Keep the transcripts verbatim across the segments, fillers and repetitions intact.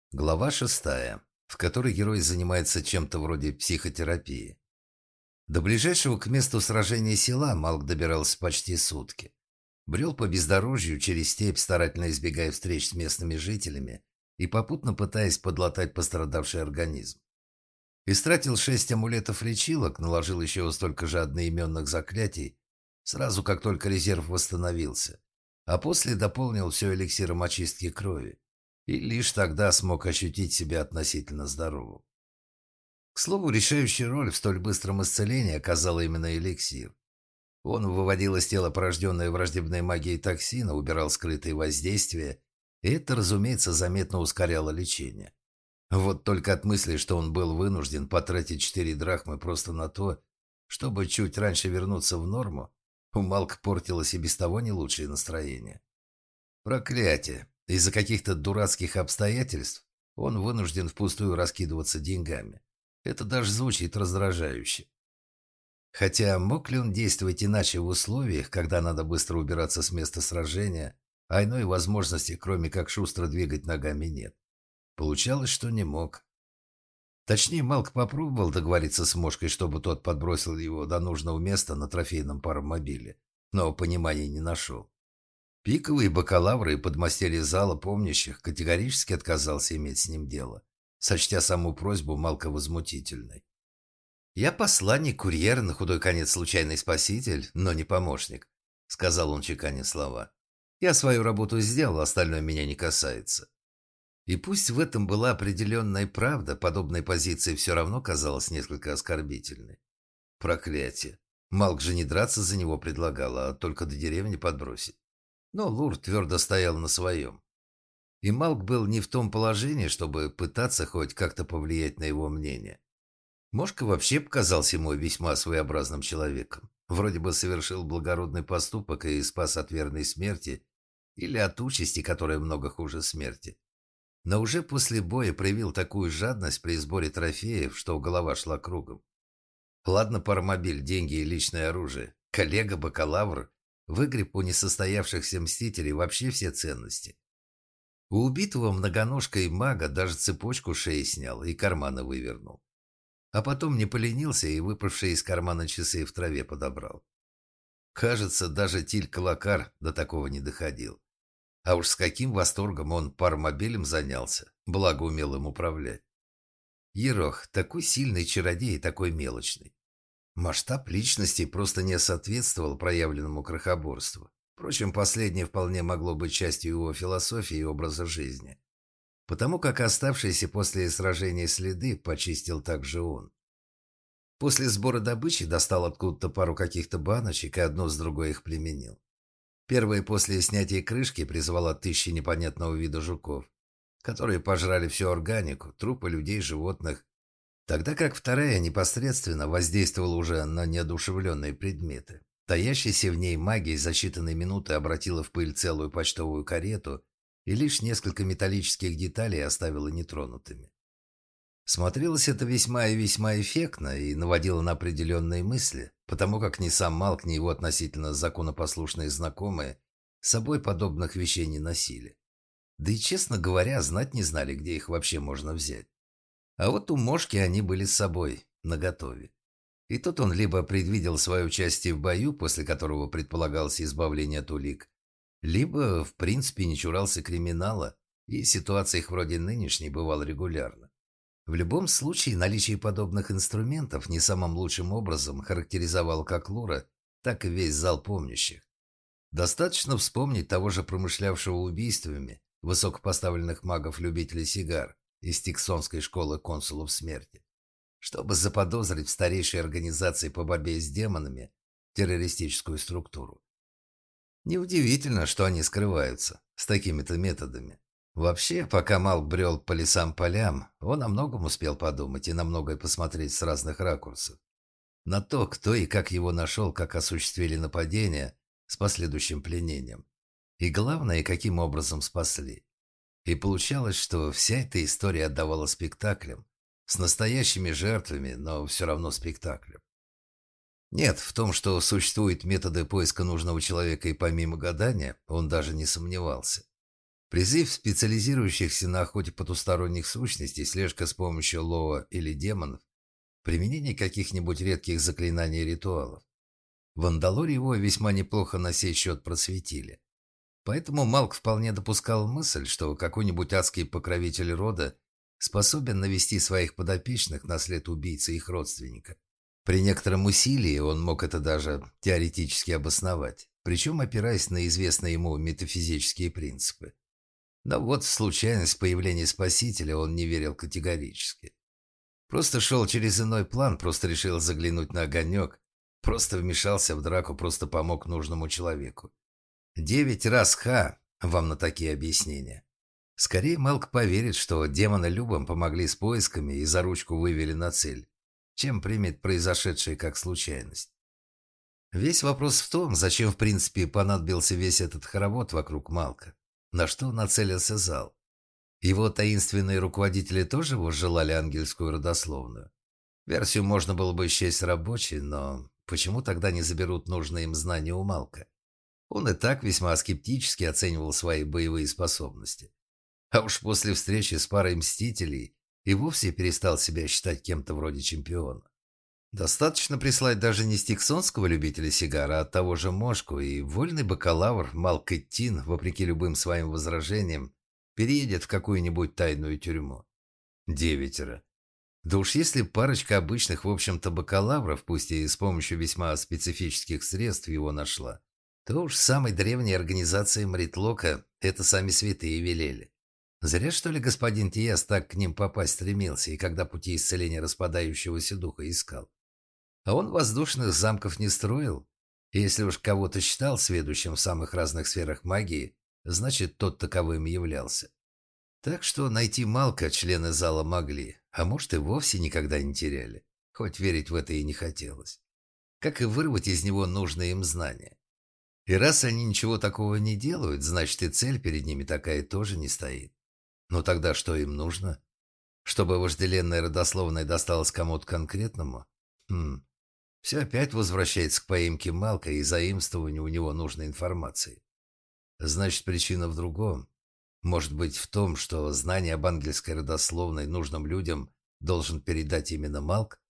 Глава шестая, в которой герой занимается чем-то вроде психотерапии. До ближайшего к месту сражения села Малк добирался почти сутки. Брел по бездорожью через степь, старательно избегая встреч с местными жителями и попутно пытаясь подлатать пострадавший организм. Истратил шесть амулетов лечилок, наложил еще столько же одноименных заклятий, сразу как только резерв восстановился, а после дополнил все эликсиром очистки крови. И лишь тогда смог ощутить себя относительно здоровым. К слову, решающую роль в столь быстром исцелении оказал именно эликсир. Он выводил из тела порожденные враждебной магией токсина, убирал скрытые воздействия, и это, разумеется, заметно ускоряло лечение. Вот только от мысли, что он был вынужден потратить четыре драхмы просто на то, чтобы чуть раньше вернуться в норму, у Малка портилось и без того не лучшее настроение. Проклятие! Из-за каких-то дурацких обстоятельств он вынужден впустую раскидываться деньгами. Это даже звучит раздражающе. Хотя мог ли он действовать иначе в условиях, когда надо быстро убираться с места сражения, а иной возможности, кроме как шустро двигать ногами, нет? Получалось, что не мог. Точнее, Малк попробовал договориться с Мошкой, чтобы тот подбросил его до нужного места на трофейном паромобиле, но понимания не нашел. Пиковые бакалавры и подмастерье зала помнящих категорически отказался иметь с ним дело, сочтя саму просьбу Малка возмутительной. «Я посланник, курьер, на худой конец случайный спаситель, но не помощник», — сказал он, чеканя слова. «Я свою работу сделал, остальное меня не касается». И пусть в этом была определенная правда, подобная позиция все равно казалась несколько оскорбительной. Проклятие. Малк же не драться за него предлагал, а только до деревни подбросить. Но Лур твердо стоял на своем. И Малк был не в том положении, чтобы пытаться хоть как-то повлиять на его мнение. Мошка вообще показался ему весьма своеобразным человеком. Вроде бы совершил благородный поступок и спас от верной смерти или от участи, которая много хуже смерти. Но уже после боя проявил такую жадность при сборе трофеев, что голова шла кругом. Ладно, паромобиль, деньги и личное оружие. Коллега-бакалавр выгреб у несостоявшихся мстителей вообще все ценности. У убитого многоножкой мага даже цепочку шеи снял и карманы вывернул. А потом не поленился и выпавшие из кармана часы в траве подобрал. Кажется, даже Тиль-Калакар до такого не доходил. А уж с каким восторгом он паромобилем занялся, благо умел им управлять. Ерох, такой сильный чародей и такой мелочный. Масштаб личности просто не соответствовал проявленному крохоборству. Впрочем, последнее вполне могло быть частью его философии и образа жизни. Потому как оставшиеся после сражения следы почистил также он. После сбора добычи достал откуда-то пару каких-то баночек и одну с другой их применил. Первая после снятия крышки призвала тысячи непонятного вида жуков, которые пожрали всю органику, трупы людей, животных, тогда как вторая непосредственно воздействовала уже на неодушевленные предметы. Таящаяся в ней магия за считанные минуты обратила в пыль целую почтовую карету и лишь несколько металлических деталей оставила нетронутыми. Смотрелось это весьма и весьма эффектно и наводило на определенные мысли, потому как ни сам Малк, ни его относительно законопослушные знакомые с собой подобных вещей не носили. Да и, честно говоря, знать не знали, где их вообще можно взять. А вот у Мошки они были с собой, наготове. И тут он либо предвидел свое участие в бою, после которого предполагалось избавление от улик, либо, в принципе, не чурался криминала, и ситуация их вроде нынешней бывала регулярно. В любом случае, наличие подобных инструментов не самым лучшим образом характеризовало как Лура, так и весь зал помнящих. Достаточно вспомнить того же промышлявшего убийствами высокопоставленных магов-любителей сигар из Тиксонской школы консулов смерти, чтобы заподозрить в старейшей организации по борьбе с демонами террористическую структуру. Неудивительно, что они скрываются с такими-то методами. Вообще, пока Малк брел по лесам-полям, он о многом успел подумать и на многое посмотреть с разных ракурсов. На то, кто и как его нашел, как осуществили нападение с последующим пленением. И главное, каким образом спасли. И получалось, что вся эта история отдавала спектаклям, с настоящими жертвами, но все равно спектаклем. Нет, в том, что существуют методы поиска нужного человека и помимо гадания, он даже не сомневался. Призыв специализирующихся на охоте потусторонних сущностей, слежка с помощью лоа или демонов, применение каких-нибудь редких заклинаний и ритуалов. В Андалоре его весьма неплохо на сей счет просветили. Поэтому Малк вполне допускал мысль, что какой-нибудь адский покровитель рода способен навести своих подопечных на след убийцы их родственника. При некотором усилии он мог это даже теоретически обосновать, причем опираясь на известные ему метафизические принципы. Но вот в случайность появления Спасителя он не верил категорически. Просто шел через иной план, просто решил заглянуть на огонек, просто вмешался в драку, просто помог нужному человеку. Девять раз ха вам на такие объяснения. Скорее Малк поверит, что демоны Любам помогли с поисками и за ручку вывели на цель, чем примет произошедшее как случайность. Весь вопрос в том, зачем в принципе понадобился весь этот хоровод вокруг Малка, на что нацелился зал. Его таинственные руководители тоже возжелали ангельскую родословную. Версию можно было бы счесть рабочей, но почему тогда не заберут нужные им знания у Малка? Он и так весьма скептически оценивал свои боевые способности. А уж после встречи с парой мстителей и вовсе перестал себя считать кем-то вроде чемпиона. Достаточно прислать даже не стиксонского любителя сигара, а того же Мошку, и вольный бакалавр Малк Эттин, вопреки любым своим возражениям, переедет в какую-нибудь тайную тюрьму. Девятеро. Да уж если парочка обычных, в общем-то, бакалавров, пусть и с помощью весьма специфических средств его нашла, то уж самой древней организации Мритлока это сами святые велели. Зря, что ли, господин Тиас так к ним попасть стремился, и когда пути исцеления распадающегося духа искал. А он воздушных замков не строил. И если уж кого-то считал сведущим в самых разных сферах магии, значит, тот таковым и являлся. Так что найти Малка члены зала могли, а может и вовсе никогда не теряли, хоть верить в это и не хотелось. Как и вырвать из него нужные им знания. И раз они ничего такого не делают, значит и цель перед ними такая тоже не стоит. Но тогда что им нужно? Чтобы вожделенная родословная досталась кому-то конкретному? Хм. Все опять возвращается к поимке Малка и заимствованию у него нужной информации. Значит, причина в другом. Может быть, в том, что знание об ангельской родословной нужным людям должен передать именно Малк?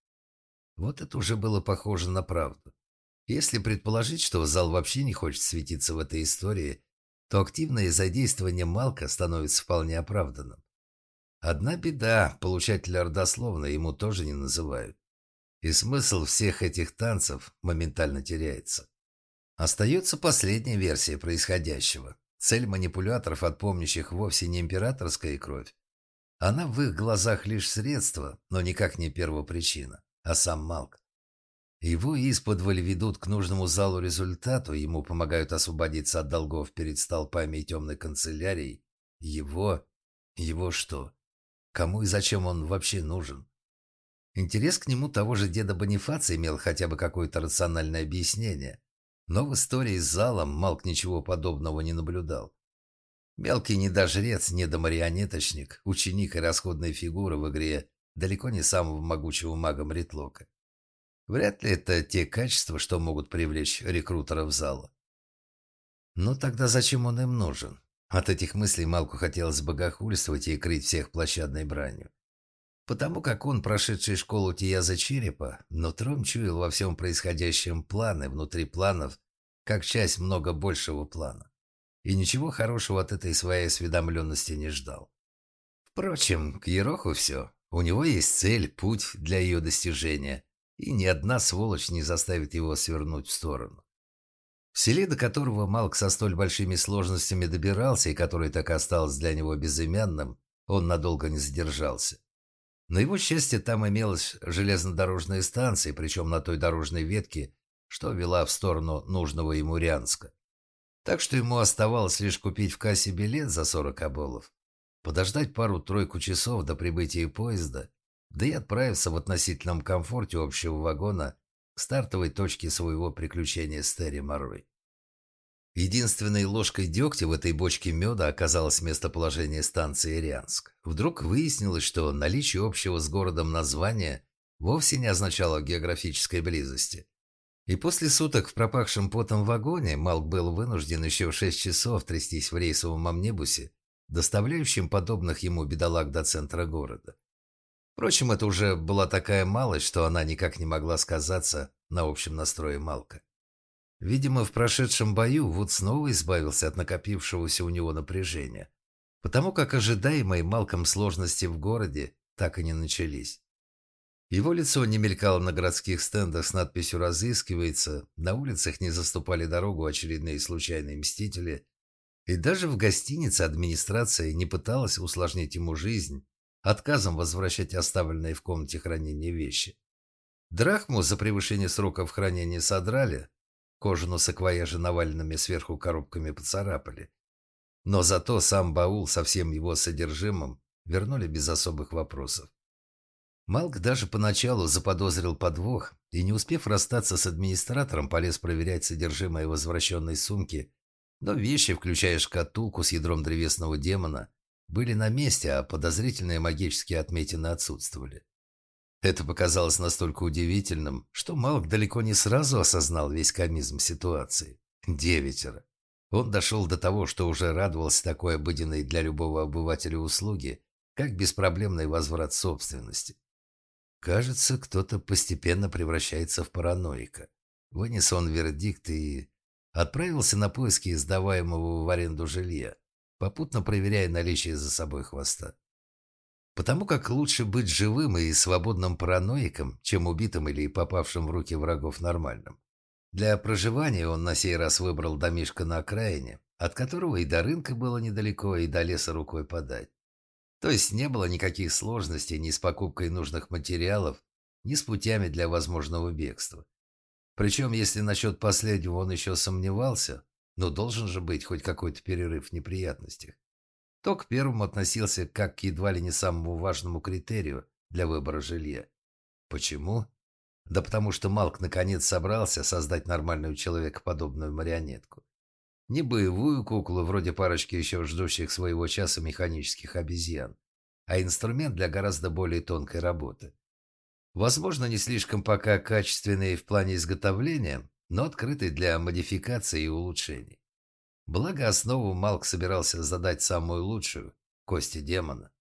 Вот это уже было похоже на правду. Если предположить, что зал вообще не хочет светиться в этой истории, то активное задействование Малка становится вполне оправданным. Одна беда, получателя родословной ему тоже не называют. И смысл всех этих танцев моментально теряется. Остается последняя версия происходящего. Цель манипуляторов, отпомнящих вовсе не императорская кровь. Она в их глазах лишь средство, но никак не первопричина, а сам Малк. Его исподволь ведут к нужному залу результату, ему помогают освободиться от долгов перед столпами и темной канцелярией. Его? Его что? Кому и зачем он вообще нужен? Интерес к нему того же деда Бонифация имел хотя бы какое-то рациональное объяснение, но в истории с залом Малк ничего подобного не наблюдал. Мелкий недожрец, недомарионеточник, ученик и расходная фигура в игре далеко не самого могучего мага Мритлока. Вряд ли это те качества, что могут привлечь рекрутеров зала. Но тогда зачем он им нужен? От этих мыслей Малку хотелось богохульствовать и крыть всех площадной бранью. Потому как он, прошедший школу Тияза Черепа, нутром чуял во всем происходящем планы внутри планов, как часть много большего плана. И ничего хорошего от этой своей осведомленности не ждал. Впрочем, к Ероху все. У него есть цель, путь для ее достижения, и ни одна сволочь не заставит его свернуть в сторону. В селе, до которого Малк со столь большими сложностями добирался и которое так и осталось для него безымянным, он надолго не задержался. На его счастье, там имелась железнодорожная станция, причем на той дорожной ветке, что вела в сторону нужного ему Рянска. Так что ему оставалось лишь купить в кассе билет за сорок оболов, подождать пару-тройку часов до прибытия поезда, да и отправиться в относительном комфорте общего вагона к стартовой точке своего приключения с Терри Морой. Единственной ложкой дегтя в этой бочке меда оказалось местоположение станции Рянск. Вдруг выяснилось, что наличие общего с городом названия вовсе не означало географической близости. И после суток в пропахшем потом вагоне Малк был вынужден еще в шесть часов трястись в рейсовом амнибусе доставляющим подобных ему бедолаг до центра города. Впрочем, это уже была такая малость, что она никак не могла сказаться на общем настрое Малка. Видимо, в прошедшем бою Вуд снова избавился от накопившегося у него напряжения, потому как ожидаемые Малком сложности в городе так и не начались. Его лицо не мелькало на городских стендах с надписью «Разыскивается», на улицах не заступали дорогу очередные случайные мстители, и даже в гостинице администрация не пыталась усложнить ему жизнь отказом возвращать оставленные в комнате хранения вещи. Драхму за превышение сроков хранения содрали, кожану саквояжи наваленными сверху коробками поцарапали, но зато сам баул со всем его содержимым вернули без особых вопросов. Малк даже поначалу заподозрил подвох и, не успев расстаться с администратором, полез проверять содержимое возвращенной сумки, но вещи, включая шкатулку с ядром древесного демона, были на месте, а подозрительные магические отметины отсутствовали. Это показалось настолько удивительным, что Малк далеко не сразу осознал весь комизм ситуации. Девятеро. Он дошел до того, что уже радовался такой обыденной для любого обывателя услуги, как беспроблемный возврат собственности. Кажется, кто-то постепенно превращается в параноика. Вынес он вердикт и отправился на поиски сдаваемого в аренду жилья, попутно проверяя наличие за собой хвоста. Потому как лучше быть живым и свободным параноиком, чем убитым или попавшим в руки врагов нормальным. Для проживания он на сей раз выбрал домишко на окраине, от которого и до рынка было недалеко, и до леса рукой подать. То есть не было никаких сложностей ни с покупкой нужных материалов, ни с путями для возможного бегства. Причем, если насчет последнего он еще сомневался, но должен же быть хоть какой-то перерыв в неприятностях, то к первому относился как к едва ли не самому важному критерию для выбора жилья. Почему? Да потому что Малк наконец собрался создать нормальную человекоподобную марионетку. Не боевую куклу, вроде парочки еще ждущих своего часа механических обезьян, а инструмент для гораздо более тонкой работы. Возможно, не слишком пока качественный в плане изготовления, но открытый для модификации и улучшений. Благо, основу Малк собирался задать самую лучшую – кости демона.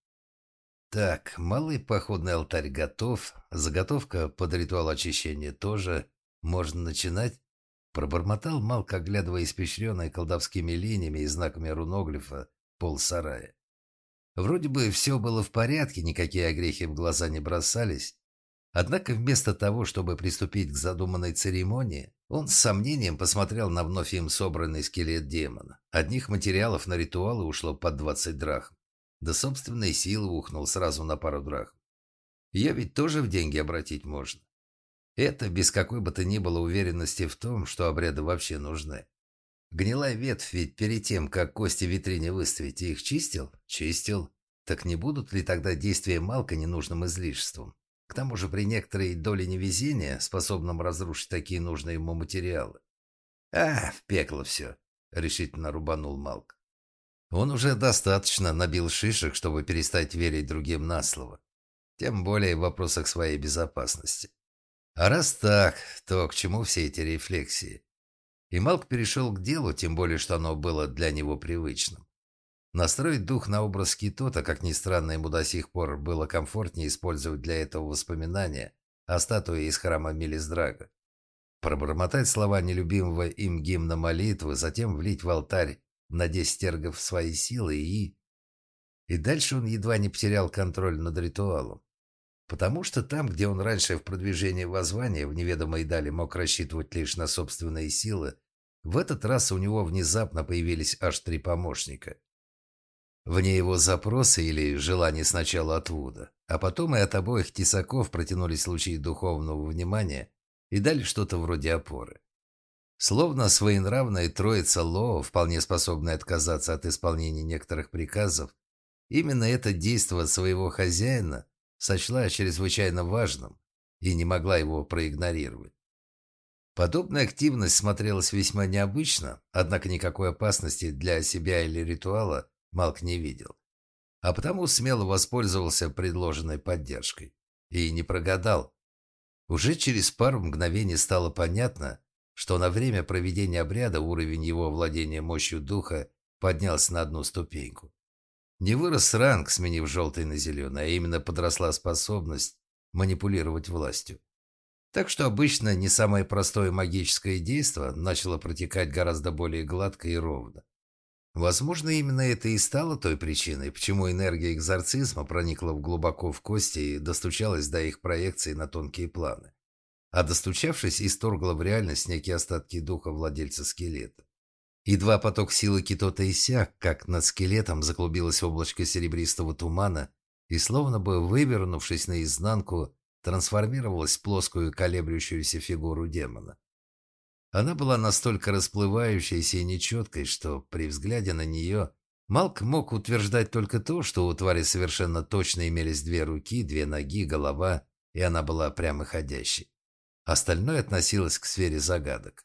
Так, малый походный алтарь готов, заготовка под ритуал очищения тоже. Можно начинать? Пробормотал Малк, оглядывая испещренные колдовскими линиями и знаками руноглифа пол сарая. Вроде бы все было в порядке, никакие огрехи в глаза не бросались. Однако вместо того, чтобы приступить к задуманной церемонии, он с сомнением посмотрел на вновь им собранный скелет демона. Одних материалов на ритуалы ушло под двадцать драхм. Да собственной силы ухнул сразу на пару драхм. Ее ведь тоже в деньги обратить можно. Это без какой бы то ни было уверенности в том, что обряды вообще нужны. Гнилая ветвь ведь перед тем, как кости в витрине выставить, их чистил? Чистил. Так не будут ли тогда действия Малка ненужным излишеством? К тому же при некоторой доле невезения, способном разрушить такие нужные ему материалы. «А, в пекло все», — решительно рубанул Малк. Он уже достаточно набил шишек, чтобы перестать верить другим на слово. Тем более в вопросах своей безопасности. А раз так, то к чему все эти рефлексии? И Малк перешел к делу, тем более, что оно было для него привычным. Настроить дух на образ Китота, как ни странно, ему до сих пор было комфортнее использовать для этого воспоминания о статуе из храма Мелиздрага. Пробормотать слова нелюбимого им гимна молитвы, затем влить в алтарь на десять эргов свои силы и... И дальше он едва не потерял контроль над ритуалом. Потому что там, где он раньше в продвижении воззвания в неведомой дали мог рассчитывать лишь на собственные силы, в этот раз у него внезапно появились аж три помощника. Вне его запроса или желания сначала от Вуда, а потом и от обоих тесаков протянулись лучи духовного внимания и дали что-то вроде опоры. Словно своенравная троица Лоо, вполне способная отказаться от исполнения некоторых приказов, именно это действо своего хозяина сочла чрезвычайно важным и не могла его проигнорировать. Подобная активность смотрелась весьма необычно, однако никакой опасности для себя или ритуала Малк не видел, а потому смело воспользовался предложенной поддержкой. И не прогадал. Уже через пару мгновений стало понятно, что на время проведения обряда уровень его владения мощью духа поднялся на одну ступеньку. Не вырос ранг, сменив желтый на зеленый, а именно подросла способность манипулировать властью. Так что обычно не самое простое магическое действие начало протекать гораздо более гладко и ровно. Возможно, именно это и стало той причиной, почему энергия экзорцизма проникла глубоко в кости и достучалась до их проекции на тонкие планы. А достучавшись, исторгла в реальность некие остатки духа владельца скелета. Едва поток силы Китота иссяк, как над скелетом заклубилось облачко серебристого тумана и, словно бы вывернувшись наизнанку, трансформировалась в плоскую колеблющуюся фигуру демона. Она была настолько расплывающейся и нечеткой, что при взгляде на нее Малк мог утверждать только то, что у твари совершенно точно имелись две руки, две ноги, голова, и она была прямоходящей. Остальное относилось к сфере загадок.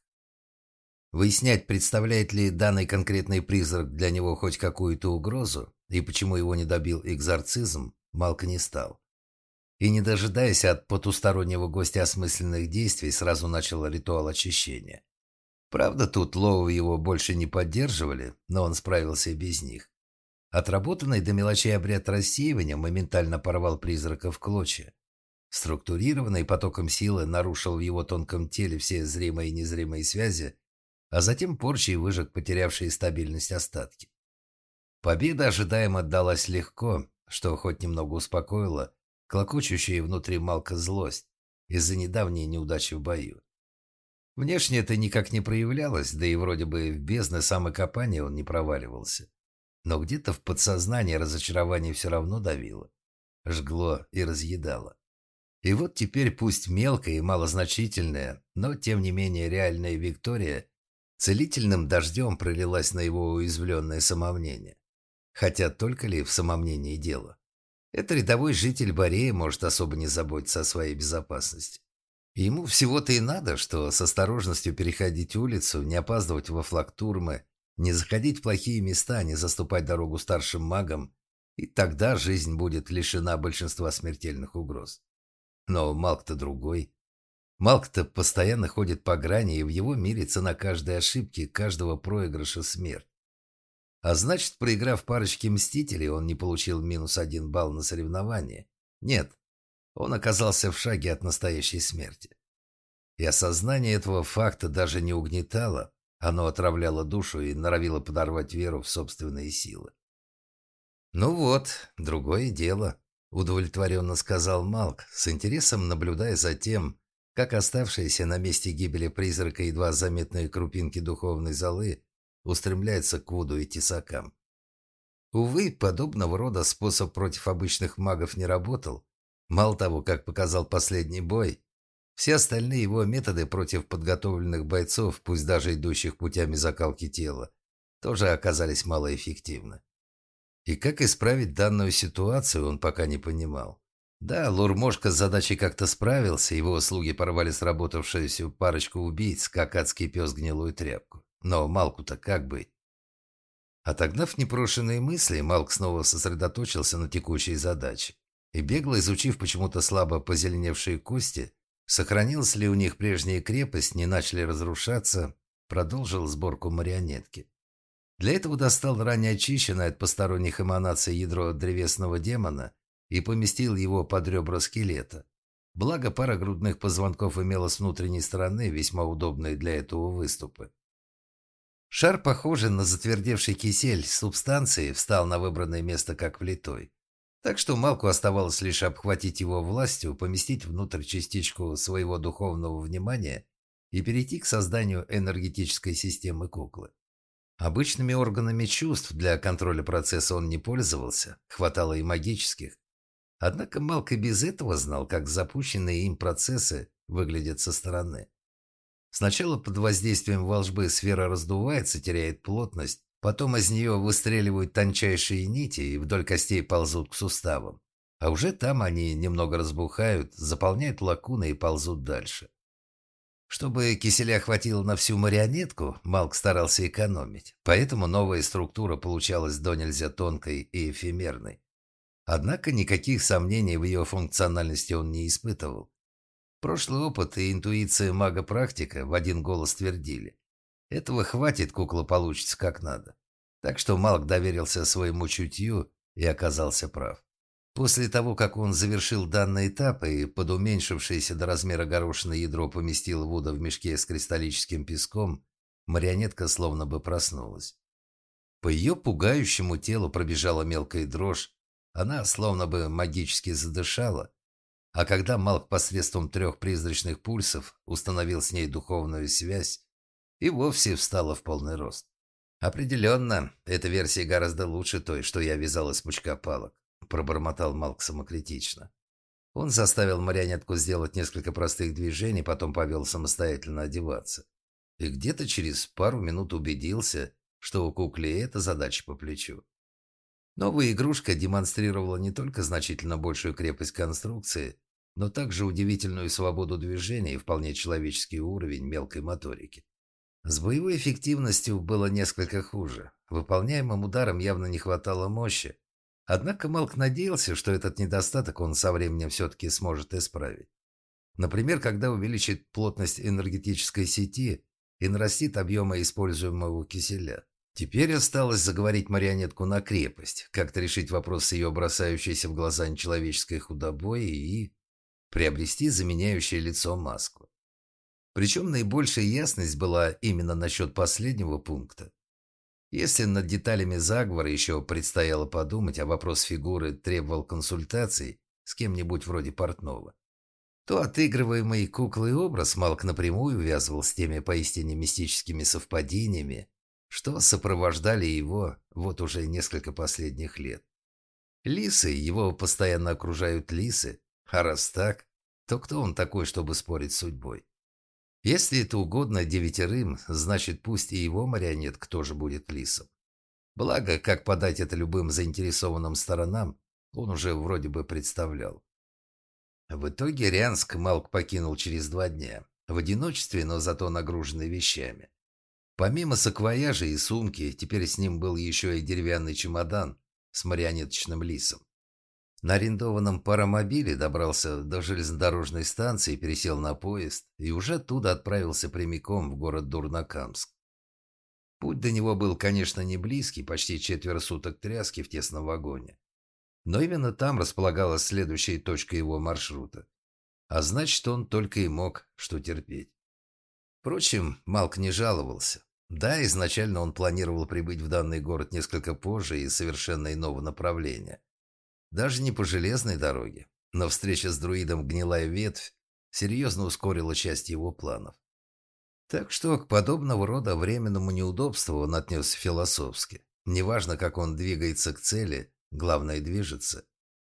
Выяснять, представляет ли данный конкретный призрак для него хоть какую-то угрозу, и почему его не добил экзорцизм, Малк не стал. И, не дожидаясь от потустороннего гостя осмысленных действий, сразу начал ритуал очищения. Правда, тут Лоу его больше не поддерживали, но он справился и без них. Отработанный до мелочей обряд рассеивания моментально порвал призрака в клочья. Структурированный потоком силы нарушил в его тонком теле все зримые и незримые связи, а затем порчей выжег потерявшие стабильность остатки. Победа ожидаемо отдалась легко, что хоть немного успокоило клокочущая внутри Малка злость из-за недавней неудачи в бою. Внешне это никак не проявлялось, да и вроде бы в бездны самокопания он не проваливался. Но где-то в подсознании разочарование все равно давило, жгло и разъедало. И вот теперь пусть мелкая и малозначительная, но тем не менее реальная Виктория целительным дождем пролилась на его уязвленное самомнение. Хотя только ли в самомнении дело? Это рядовой житель Борея может особо не заботиться о своей безопасности. Ему всего-то и надо, что с осторожностью переходить улицу, не опаздывать во флактурмы, не заходить в плохие места, не заступать дорогу старшим магам, и тогда жизнь будет лишена большинства смертельных угроз. Но Малк-то другой. Малк-то постоянно ходит по грани, и в его мире цена каждой ошибки, каждого проигрыша — смерть. А значит, проиграв парочке мстителей, он не получил минус один балл на соревнование. Нет, он оказался в шаге от настоящей смерти. И осознание этого факта даже не угнетало, оно отравляло душу и норовило подорвать веру в собственные силы. «Ну вот, другое дело», — удовлетворенно сказал Малк, с интересом наблюдая за тем, как оставшиеся на месте гибели призрака едва заметные крупинки духовной золы устремляется к Вуду и тесакам. Увы, подобного рода способ против обычных магов не работал. Мало того, как показал последний бой, все остальные его методы против подготовленных бойцов, пусть даже идущих путями закалки тела, тоже оказались малоэффективны. И как исправить данную ситуацию, он пока не понимал. Да, Лурмошка с задачей как-то справился, его слуги порвали сработавшуюся парочку убийц, как адский пес гнилую тряпку. Но Малку-то как быть? Отогнав непрошенные мысли, Малк снова сосредоточился на текущей задаче. И бегло изучив почему-то слабо позеленевшие кости, сохранилась ли у них прежняя крепость, не начали разрушаться, продолжил сборку марионетки. Для этого достал ранее очищенное от посторонних эманаций ядро древесного демона и поместил его под ребра скелета. Благо, пара грудных позвонков имела с внутренней стороны весьма удобные для этого выступы. Шар, похожий на затвердевший кисель субстанции, встал на выбранное место как влитой. Так что Малку оставалось лишь обхватить его властью, поместить внутрь частичку своего духовного внимания и перейти к созданию энергетической системы куклы. Обычными органами чувств для контроля процесса он не пользовался, хватало и магических. Однако Малк и без этого знал, как запущенные им процессы выглядят со стороны. Сначала под воздействием волшбы сфера раздувается, теряет плотность, потом из нее выстреливают тончайшие нити и вдоль костей ползут к суставам. А уже там они немного разбухают, заполняют лакуны и ползут дальше. Чтобы киселя хватило на всю марионетку, Малк старался экономить, поэтому новая структура получалась до нельзя тонкой и эфемерной. Однако никаких сомнений в ее функциональности он не испытывал. Прошлый опыт и интуиция мага-практика в один голос твердили: этого хватит, кукла получится как надо. Так что Малк доверился своему чутью И оказался прав. После того, как он завершил данный этап и под уменьшившееся до размера горошины ядро поместил Вуда в мешке с кристаллическим песком, марионетка словно бы проснулась. По ее пугающему телу пробежала мелкая дрожь, она словно бы магически задышала, а когда Малк посредством трех призрачных пульсов установил с ней духовную связь, и вовсе встала в полный рост. «Определенно, эта версия гораздо лучше той, что я вязал из пучка палок», – пробормотал Малк самокритично. Он заставил марионетку сделать несколько простых движений, потом повел самостоятельно одеваться. И где-то через пару минут убедился, что у куклы эта задача по плечу. Новая игрушка демонстрировала не только значительно большую крепость конструкции, но также удивительную свободу движения и вполне человеческий уровень мелкой моторики. С боевой эффективностью было несколько хуже. Выполняемым ударам явно не хватало мощи. Однако Малк надеялся, что этот недостаток он со временем все-таки сможет исправить. Например, когда увеличит плотность энергетической сети и нарастит объемы используемого киселя. Теперь осталось заговорить марионетку на крепость, как-то решить вопрос с ее бросающейся в глаза нечеловеческой худобой и приобрести заменяющее лицо маску. Причем наибольшая ясность была именно насчет последнего пункта. Если над деталями заговора еще предстояло подумать, а вопрос фигуры требовал консультаций с кем-нибудь вроде портного, то отыгрываемый куклой образ Малк напрямую увязывал с теми поистине мистическими совпадениями, что сопровождали его вот уже несколько последних лет. Лисы, его постоянно окружают лисы, а раз так, то кто он такой, чтобы спорить с судьбой? Если это угодно девятерым, значит пусть и его марионетка тоже будет лисом. Благо, как подать это любым заинтересованным сторонам, он уже вроде бы представлял. В итоге Рянск Малк покинул через два дня, в одиночестве, но зато нагруженный вещами. Помимо саквояжа и сумки, теперь с ним был еще и деревянный чемодан с марионеточным лисом. На арендованном паромобиле добрался до железнодорожной станции, пересел на поезд и уже оттуда отправился прямиком в город Дурнакамск. Путь до него был, конечно, не близкий, почти четверо суток тряски в тесном вагоне. Но именно там располагалась следующая точка его маршрута. А значит, он только и мог что терпеть. Впрочем, Малк не жаловался. Да, изначально он планировал прибыть в данный город несколько позже и совершенно иного направления. Даже не по железной дороге, но встреча с друидом «Гнилая ветвь» серьезно ускорила часть его планов. Так что к подобного рода временному неудобству он отнесся философски. Неважно, как он двигается к цели, главное движется.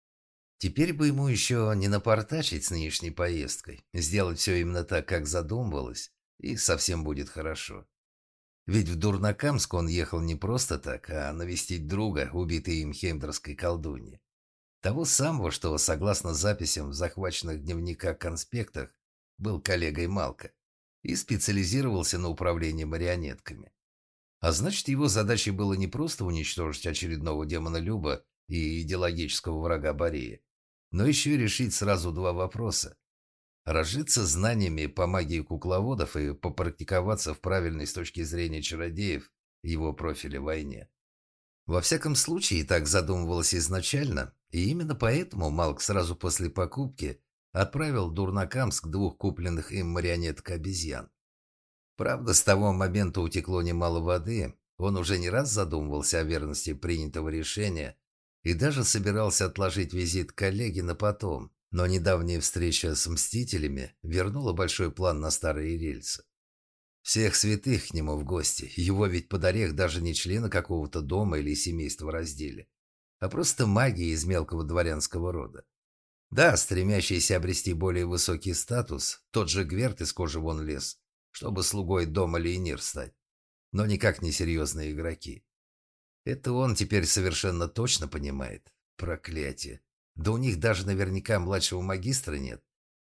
Теперь бы ему еще не напортачить с нынешней поездкой, сделать все именно так, как задумывалось, и совсем будет хорошо. Ведь в Дурнакамск он ехал не просто так, а навестить друга, убитой им хеймдерской колдуньи. Того самого, что, согласно записям в захваченных дневниках-конспектах, был коллегой Малка и специализировался на управлении марионетками. А значит, его задачей было не просто уничтожить очередного демона-люба и идеологического врага Борея, но еще и решить сразу два вопроса. Разжиться знаниями по магии кукловодов и попрактиковаться в правильной с точки зрения чародеев его профиле войне. Во всяком случае, так задумывалось изначально, и именно поэтому Малк сразу после покупки отправил в Дурнакамск двух купленных им марионеток-обезьян. Правда, с того момента утекло немало воды, он уже не раз задумывался о верности принятого решения и даже собирался отложить визит к коллеге на потом, но недавняя встреча с Мстителями вернула большой план на старые рельсы. Всех святых к нему в гости, его ведь под орех даже не члены какого-то дома или семейства раздели, а просто маги из мелкого дворянского рода. Да, стремящиеся обрести более высокий статус, тот же Гверт из кожи вон лез, чтобы слугой дома Лейнир стать, но никак не серьезные игроки. Это он теперь совершенно точно понимает. Проклятие. Да у них даже наверняка младшего магистра нет.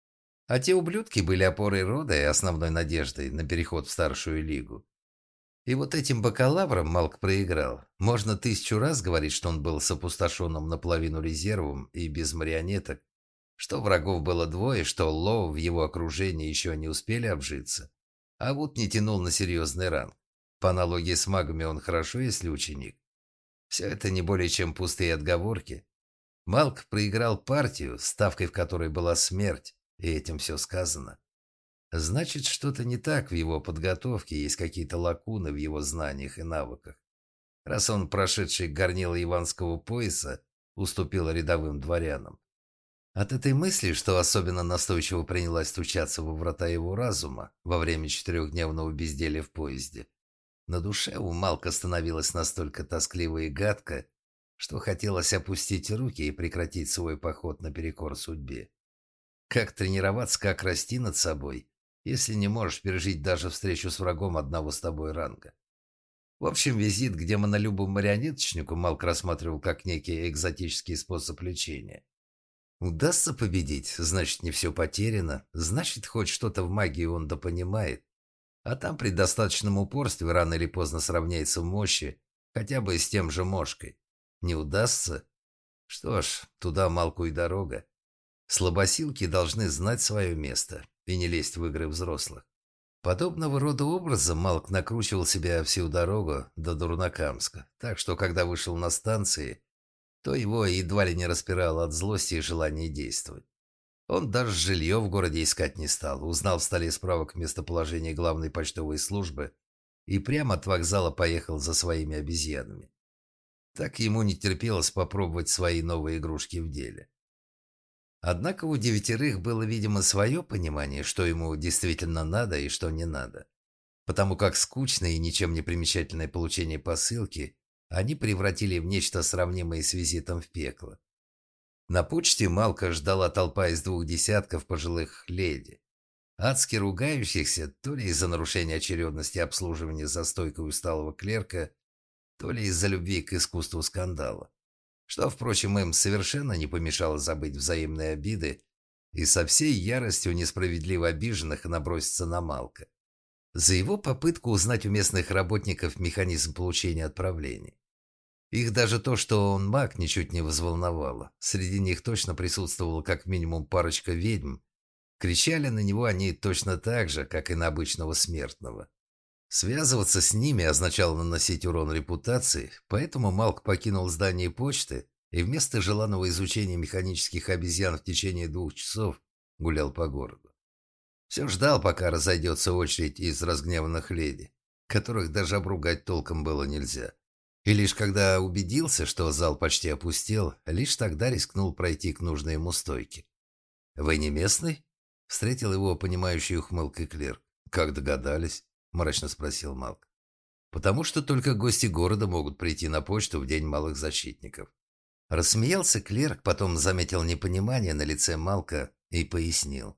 А те ублюдки были опорой рода и основной надеждой на переход в старшую лигу. И вот этим бакалавром Малк проиграл. Можно тысячу раз говорить, что он был с опустошенным наполовину резервом и без марионеток, что врагов было двое, что Лоу в его окружении еще не успели обжиться, а вот не тянул на серьезный ранг. По аналогии с магами он хорошо, если ученик. Все это не более чем пустые отговорки. Малк проиграл партию, ставкой в которой была смерть, и этим все сказано. Значит, что-то не так в его подготовке, есть какие-то лакуны в его знаниях и навыках. Раз он, прошедший горнило иванского пояса, уступил рядовым дворянам. От этой мысли, что особенно настойчиво принялась стучаться во врата его разума во время четырехдневного безделья в поезде, на душе у Малка становилось настолько тоскливо и гадко, что хотелось опустить руки и прекратить свой поход наперекор судьбе. Как тренироваться, как расти над собой, если не можешь пережить даже встречу с врагом одного с тобой ранга? В общем, визит к демонолюбу марионеточнику Малк рассматривал как некий экзотический способ лечения. Удастся победить, значит, не все потеряно, значит, хоть что-то в магии он допонимает. А там при достаточном упорстве рано или поздно сравняется в мощи, хотя бы с тем же Мошкой. Не удастся? Что ж, туда Малку и дорога. Слабосилки должны знать свое место и не лезть в игры взрослых. Подобного рода образом Малк накручивал себя всю дорогу до Дурнакамска, так что, когда вышел на станции, то его едва ли не распирало от злости и желания действовать. Он даже жилье в городе искать не стал, узнал в столе справок местоположение главной почтовой службы и прямо от вокзала поехал за своими обезьянами. Так ему не терпелось попробовать свои новые игрушки в деле. Однако у девятерых было, видимо, свое понимание, что ему действительно надо и что не надо. Потому как скучное и ничем не примечательное получение посылки они превратили в нечто сравнимое с визитом в пекло. На почте Малка ждала толпа из двух десятков пожилых леди, адски ругающихся то ли из-за нарушения очередности обслуживания за стойкой усталого клерка, то ли из-за любви к искусству скандала, что, впрочем, им совершенно не помешало забыть взаимные обиды и со всей яростью несправедливо обиженных наброситься на Малка за его попытку узнать у местных работников механизм получения отправлений. Их даже то, что он маг, ничуть не взволновало. Среди них точно присутствовала как минимум парочка ведьм. Кричали на него они точно так же, как и на обычного смертного. Связываться с ними означало наносить урон репутации, поэтому Малк покинул здание почты и вместо желанного изучения механических обезьян в течение двух часов гулял по городу. Все ждал, пока разойдется очередь из разгневанных леди, которых даже обругать толком было нельзя. И лишь когда убедился, что зал почти опустел, лишь тогда рискнул пройти к нужной ему стойке. «Вы не местный?» — встретил его понимающий ухмылкой клерк. «Как догадались?» — мрачно спросил Малк. «Потому что только гости города могут прийти на почту в День малых защитников». Рассмеялся клерк, потом заметил непонимание на лице Малка и пояснил.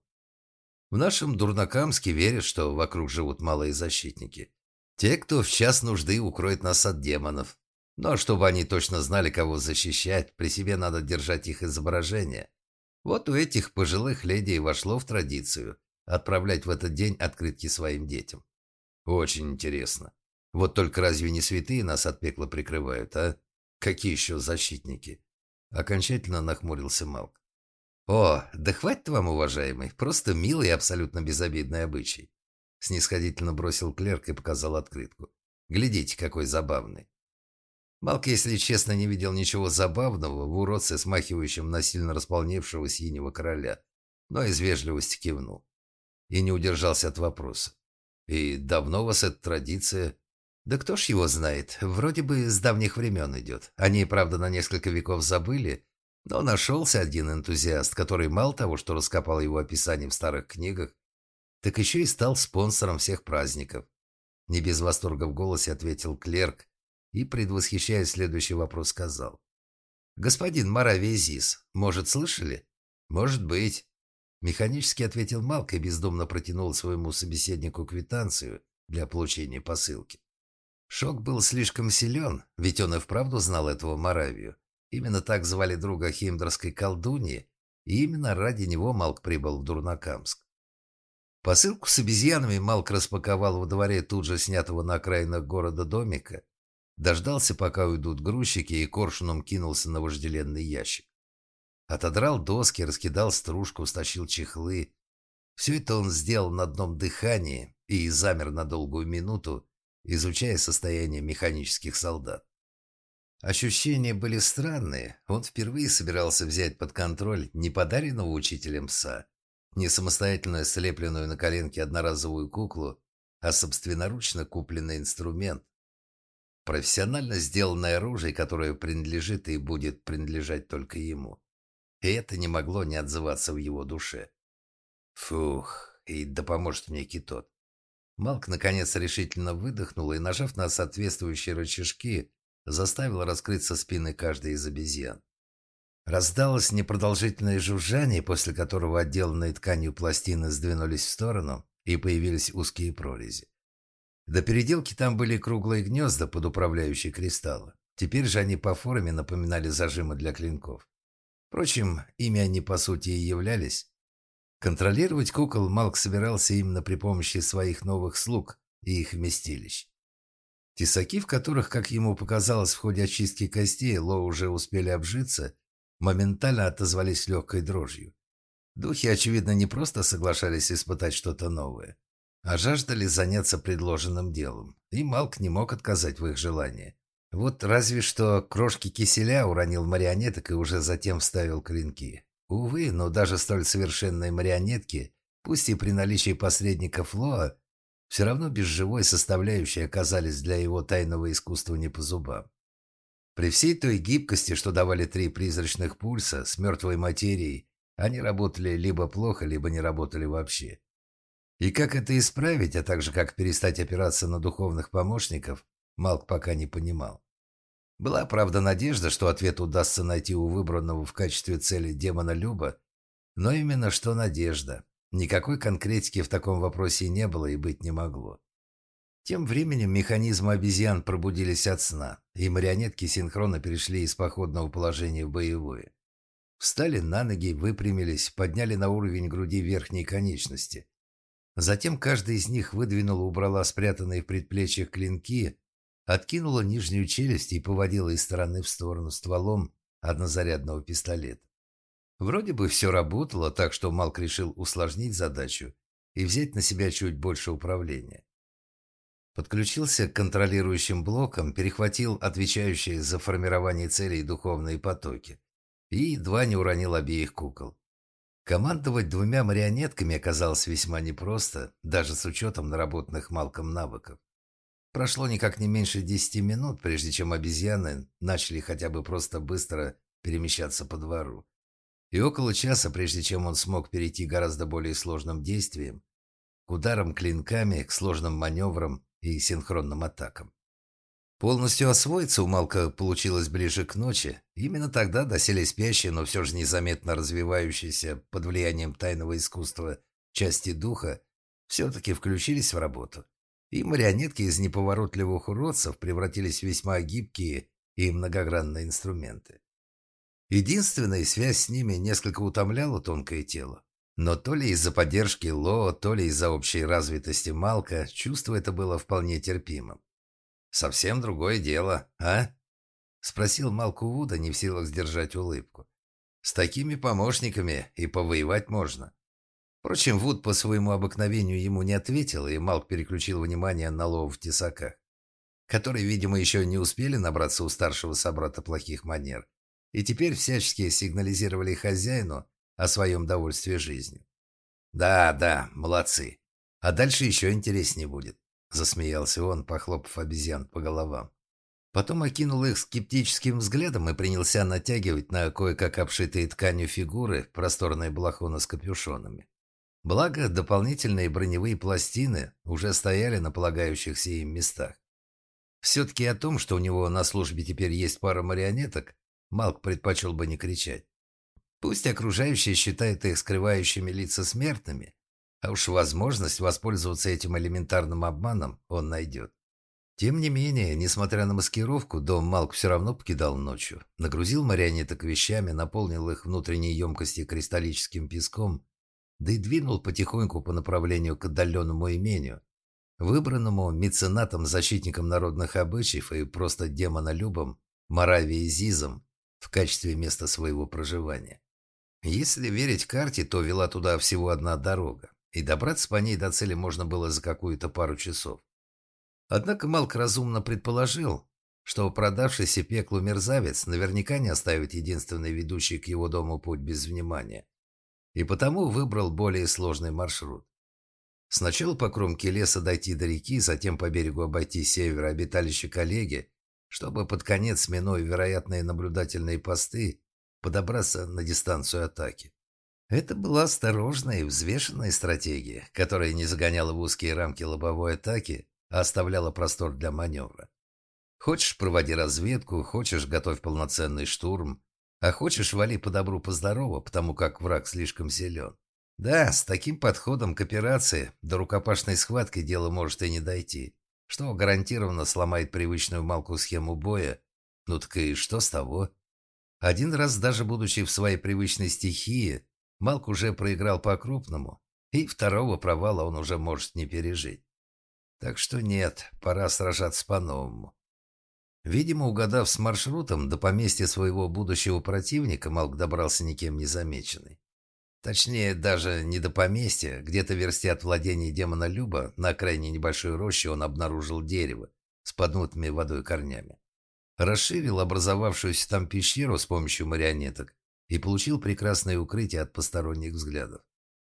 «В нашем Дурнакамске верят, что вокруг живут малые защитники. Те, кто в час нужды укроет нас от демонов. Но чтобы они точно знали, кого защищать, при себе надо держать их изображение. Вот у этих пожилых леди и вошло в традицию отправлять в этот день открытки своим детям. Очень интересно. Вот только разве не святые нас от пекла прикрывают, а? Какие еще защитники?» Окончательно нахмурился Малк. «О, да хватит вам, уважаемый, просто милый и абсолютно безобидный обычай». Снисходительно бросил клерк и показал открытку. «Глядите, какой забавный». Малк, если честно, не видел ничего забавного в уродце, смахивающем на сильно располневшего синего короля, но из вежливости кивнул. И не удержался от вопроса. «И давно у вас эта традиция?» «Да кто ж его знает, вроде бы с давних времен идет. Они, правда, на несколько веков забыли, но нашелся один энтузиаст, который мало того, что раскопал его описание в старых книгах, так еще и стал спонсором всех праздников». Не без восторга в голосе ответил клерк и, предвосхищая следующий вопрос, сказал. «Господин Моравия Зис, может, слышали?» «Может быть». Механически ответил Малк и бездумно протянул своему собеседнику квитанцию для получения посылки. Шок был слишком силен, ведь он и вправду знал этого Моравию. Именно так звали друга химдерской колдуньи, и именно ради него Малк прибыл в Дурнакамск. Посылку с обезьянами Малк распаковал во дворе тут же снятого на окраинах города домика, дождался, пока уйдут грузчики, и коршуном кинулся на вожделенный ящик. Отодрал доски, раскидал стружку, стащил чехлы. Все это он сделал на одном дыхании и замер на долгую минуту, изучая состояние механических солдат. Ощущения были странные. Он впервые собирался взять под контроль не подаренного учителем пса, не самостоятельно слепленную на коленке одноразовую куклу, а собственноручно купленный инструмент. Профессионально сделанное оружие, которое принадлежит и будет принадлежать только ему. И это не могло не отзываться в его душе. Фух, и да поможет мне Китот. Малк наконец решительно выдохнул и, нажав на соответствующие рычажки, заставил раскрыться спины каждой из обезьян. Раздалось непродолжительное жужжание, после которого отделанные тканью пластины сдвинулись в сторону и появились узкие прорези. До переделки там были круглые гнезда под управляющие кристаллы. Теперь же они по форме напоминали зажимы для клинков. Впрочем, ими они по сути и являлись. Контролировать кукол Малк собирался именно при помощи своих новых слуг и их вместилищ. Тесаки, в которых, как ему показалось в ходе очистки костей, Ло уже успели обжиться, моментально отозвались легкой дрожью. Духи, очевидно, не просто соглашались испытать что-то новое, а жаждали заняться предложенным делом, и Малк не мог отказать в их желании. Вот разве что крошки киселя уронил марионеток и уже затем вставил клинки. Увы, но даже столь совершенные марионетки, пусть и при наличии посредников Лоа, все равно без живой составляющей оказались для его тайного искусства не по зубам. При всей той гибкости, что давали три призрачных пульса с мертвой материей, они работали либо плохо, либо не работали вообще. И как это исправить, а также как перестать опираться на духовных помощников, Малк пока не понимал. Была, правда, надежда, что ответ удастся найти у выбранного в качестве цели демона Люба, но именно что надежда. Никакой конкретики в таком вопросе не было и быть не могло. Тем временем механизмы обезьян пробудились от сна, и марионетки синхронно перешли из походного положения в боевое. Встали на ноги, выпрямились, подняли на уровень груди верхние конечности. Затем каждая из них выдвинула, убрала спрятанные в предплечьях клинки, откинула нижнюю челюсть и поводила из стороны в сторону стволом однозарядного пистолета. Вроде бы все работало, так что Малк решил усложнить задачу и взять на себя чуть больше управления. Подключился к контролирующим блокам, перехватил отвечающие за формирование целей духовные потоки и едва не уронил обеих кукол. Командовать двумя марионетками оказалось весьма непросто, даже с учетом наработанных Малком навыков. Прошло никак не меньше десяти минут, прежде чем обезьяны начали хотя бы просто быстро перемещаться по двору. И около часа, прежде чем он смог перейти к гораздо более сложным действиям, к ударам клинками, к сложным маневрам и синхронным атакам. Полностью освоиться у Малка получилось ближе к ночи. Именно тогда доселе спящие, но все же незаметно развивающиеся под влиянием тайного искусства части духа, все-таки включились в работу. И марионетки из неповоротливых уродцев превратились в весьма гибкие и многогранные инструменты. Единственная связь с ними несколько утомляла тонкое тело. Но то ли из-за поддержки Ло, то ли из-за общей развитости Малка, чувство это было вполне терпимым. «Совсем другое дело, а?» — спросил Малку Вуда, не в силах сдержать улыбку. «С такими помощниками и повоевать можно». Впрочем, Вуд по своему обыкновению ему не ответил, и Малк переключил внимание на Ло в тесаках, которые, видимо, еще не успели набраться у старшего собрата плохих манер, и теперь всячески сигнализировали хозяину о своем довольстве жизнью. «Да, да, молодцы. А дальше еще интереснее будет», — засмеялся он, похлопав обезьян по головам. Потом окинул их скептическим взглядом и принялся натягивать на кое-как обшитые тканью фигуры просторные балахоны с капюшонами. Благо, дополнительные броневые пластины уже стояли на полагающихся им местах. Все-таки о том, что у него на службе теперь есть пара марионеток, Малк предпочел бы не кричать. Пусть окружающие считают их скрывающими лица смертными, а уж возможность воспользоваться этим элементарным обманом он найдет. Тем не менее, несмотря на маскировку, дом Малк все равно покидал ночью. Нагрузил марионеток вещами, наполнил их внутренние емкости кристаллическим песком, да и двинул потихоньку по направлению к отдаленному имению, выбранному меценатом-защитником народных обычаев и просто демонолюбом Моравией Зизом в качестве места своего проживания. Если верить карте, то вела туда всего одна дорога, и добраться по ней до цели можно было за какую-то пару часов. Однако Малк разумно предположил, что продавшийся пеклу мерзавец наверняка не оставит единственный ведущий к его дому путь без внимания, и потому выбрал более сложный маршрут. Сначала по кромке леса дойти до реки, затем по берегу обойти с севера обиталище коллеги, чтобы под конец, минуя вероятные наблюдательные посты, подобраться на дистанцию атаки. Это была осторожная и взвешенная стратегия, которая не загоняла в узкие рамки лобовой атаки, а оставляла простор для маневра. Хочешь — проводи разведку, хочешь — готовь полноценный штурм, а хочешь — вали по добру по здорову, потому как враг слишком силен. Да, с таким подходом к операции до рукопашной схватки дело может и не дойти, что гарантированно сломает привычную Малку схему боя. Ну так и что с того? Один раз, даже будучи в своей привычной стихии, Малк уже проиграл по-крупному, и второго провала он уже может не пережить. Так что нет, пора сражаться по-новому. Видимо, угадав с маршрутом, до поместья своего будущего противника Малк добрался никем не замеченный. Точнее, даже не до поместья, где-то в версте от владений демона Люба, на окраине небольшой рощи он обнаружил дерево с поднутыми водой корнями. Расширил образовавшуюся там пещеру с помощью марионеток и получил прекрасное укрытие от посторонних взглядов.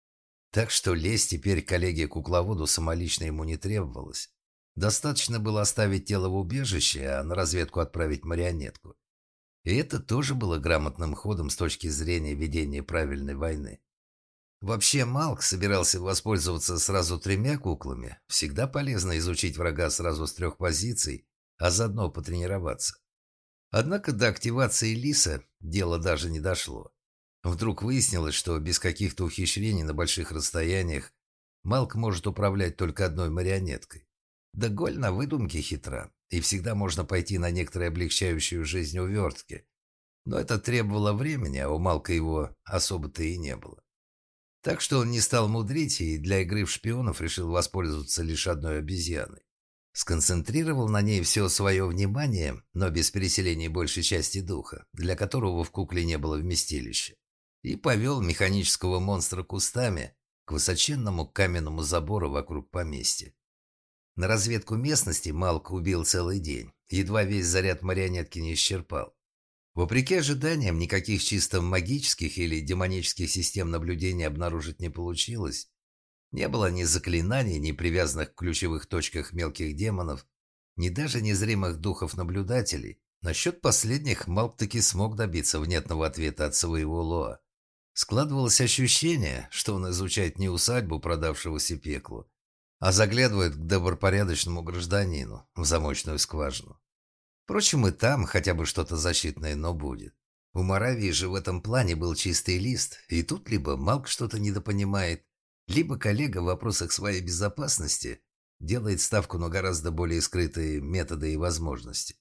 Так что лезть теперь коллеге-кукловоду самолично ему не требовалось. Достаточно было оставить тело в убежище, а на разведку отправить марионетку. И это тоже было грамотным ходом с точки зрения ведения правильной войны. Вообще, Малк собирался воспользоваться сразу тремя куклами. Всегда полезно изучить врага сразу с трех позиций, а заодно потренироваться. Однако до активации Лиса дело даже не дошло. Вдруг выяснилось, что без каких-то ухищрений на больших расстояниях Малк может управлять только одной марионеткой. Да голь на выдумке хитра, и всегда можно пойти на некоторые облегчающую жизнь увертки. Но это требовало времени, а у Малка его особо-то и не было. Так что он не стал мудрить и для игры в шпионов решил воспользоваться лишь одной обезьяной. Сконцентрировал на ней все свое внимание, но без переселения большей части духа, для которого в кукле не было вместилища, и повел механического монстра кустами к высоченному каменному забору вокруг поместья. На разведку местности Малк убил целый день, едва весь заряд марионетки не исчерпал. Вопреки ожиданиям, никаких чисто магических или демонических систем наблюдения обнаружить не получилось. Не было ни заклинаний, ни привязанных к ключевых точках мелких демонов, ни даже незримых духов-наблюдателей. Насчет последних Малк таки смог добиться внятного ответа от своего Лоа. Складывалось ощущение, что он изучает не усадьбу продавшегося пеклу, а заглядывает к добропорядочному гражданину в замочную скважину. Впрочем, и там хотя бы что-то защитное, но будет. У Моравии же в этом плане был чистый лист, и тут либо Малк что-то недопонимает, либо коллега в вопросах своей безопасности делает ставку на гораздо более скрытые методы и возможности.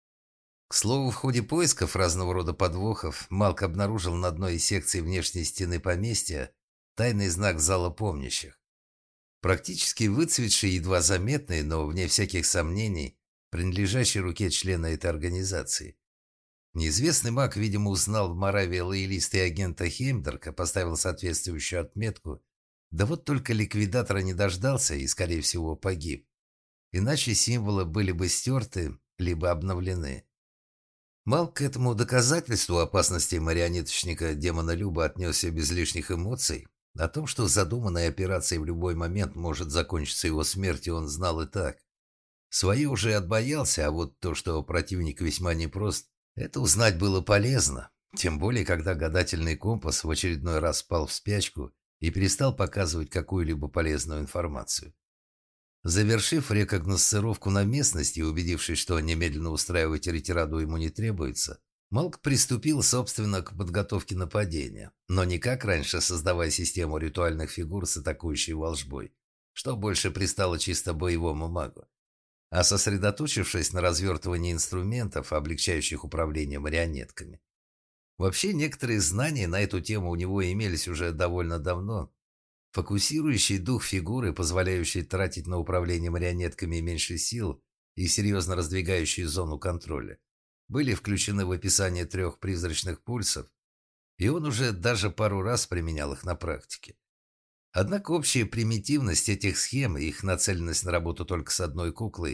К слову, в ходе поисков разного рода подвохов Малк обнаружил на одной из секций внешней стены поместья тайный знак зала помнящих. Практически выцветший, едва заметный, но, вне всяких сомнений, принадлежащий руке члена этой организации. Неизвестный маг, видимо, узнал в Моравии лоялиста и агента Хеймдерка, поставил соответствующую отметку, да вот только ликвидатора не дождался и, скорее всего, погиб. Иначе символы были бы стерты, либо обновлены. Малк к этому доказательству опасности марионеточника демона Люба отнесся без лишних эмоций. О том, что задуманная операция в любой момент может закончиться его смертью, он знал и так. Свое уже отбоялся, а вот то, что противник весьма непрост, это узнать было полезно. Тем более, когда гадательный компас в очередной раз впал в спячку и перестал показывать какую-либо полезную информацию. Завершив рекогносцировку на местности и убедившись, что немедленно устраивать ретираду ему не требуется, Малк приступил, собственно, к подготовке нападения, но не как раньше, создавая систему ритуальных фигур с атакующей волжбой, что больше пристало чисто боевому магу, а сосредоточившись на развертывании инструментов, облегчающих управление марионетками. Вообще, некоторые знания на эту тему у него имелись уже довольно давно. Фокусирующий дух фигуры, позволяющий тратить на управление марионетками меньше сил и серьезно раздвигающий зону контроля, были включены в описание трех призрачных пульсов, и он уже даже пару раз применял их на практике. Однако общая примитивность этих схем и их нацеленность на работу только с одной куклой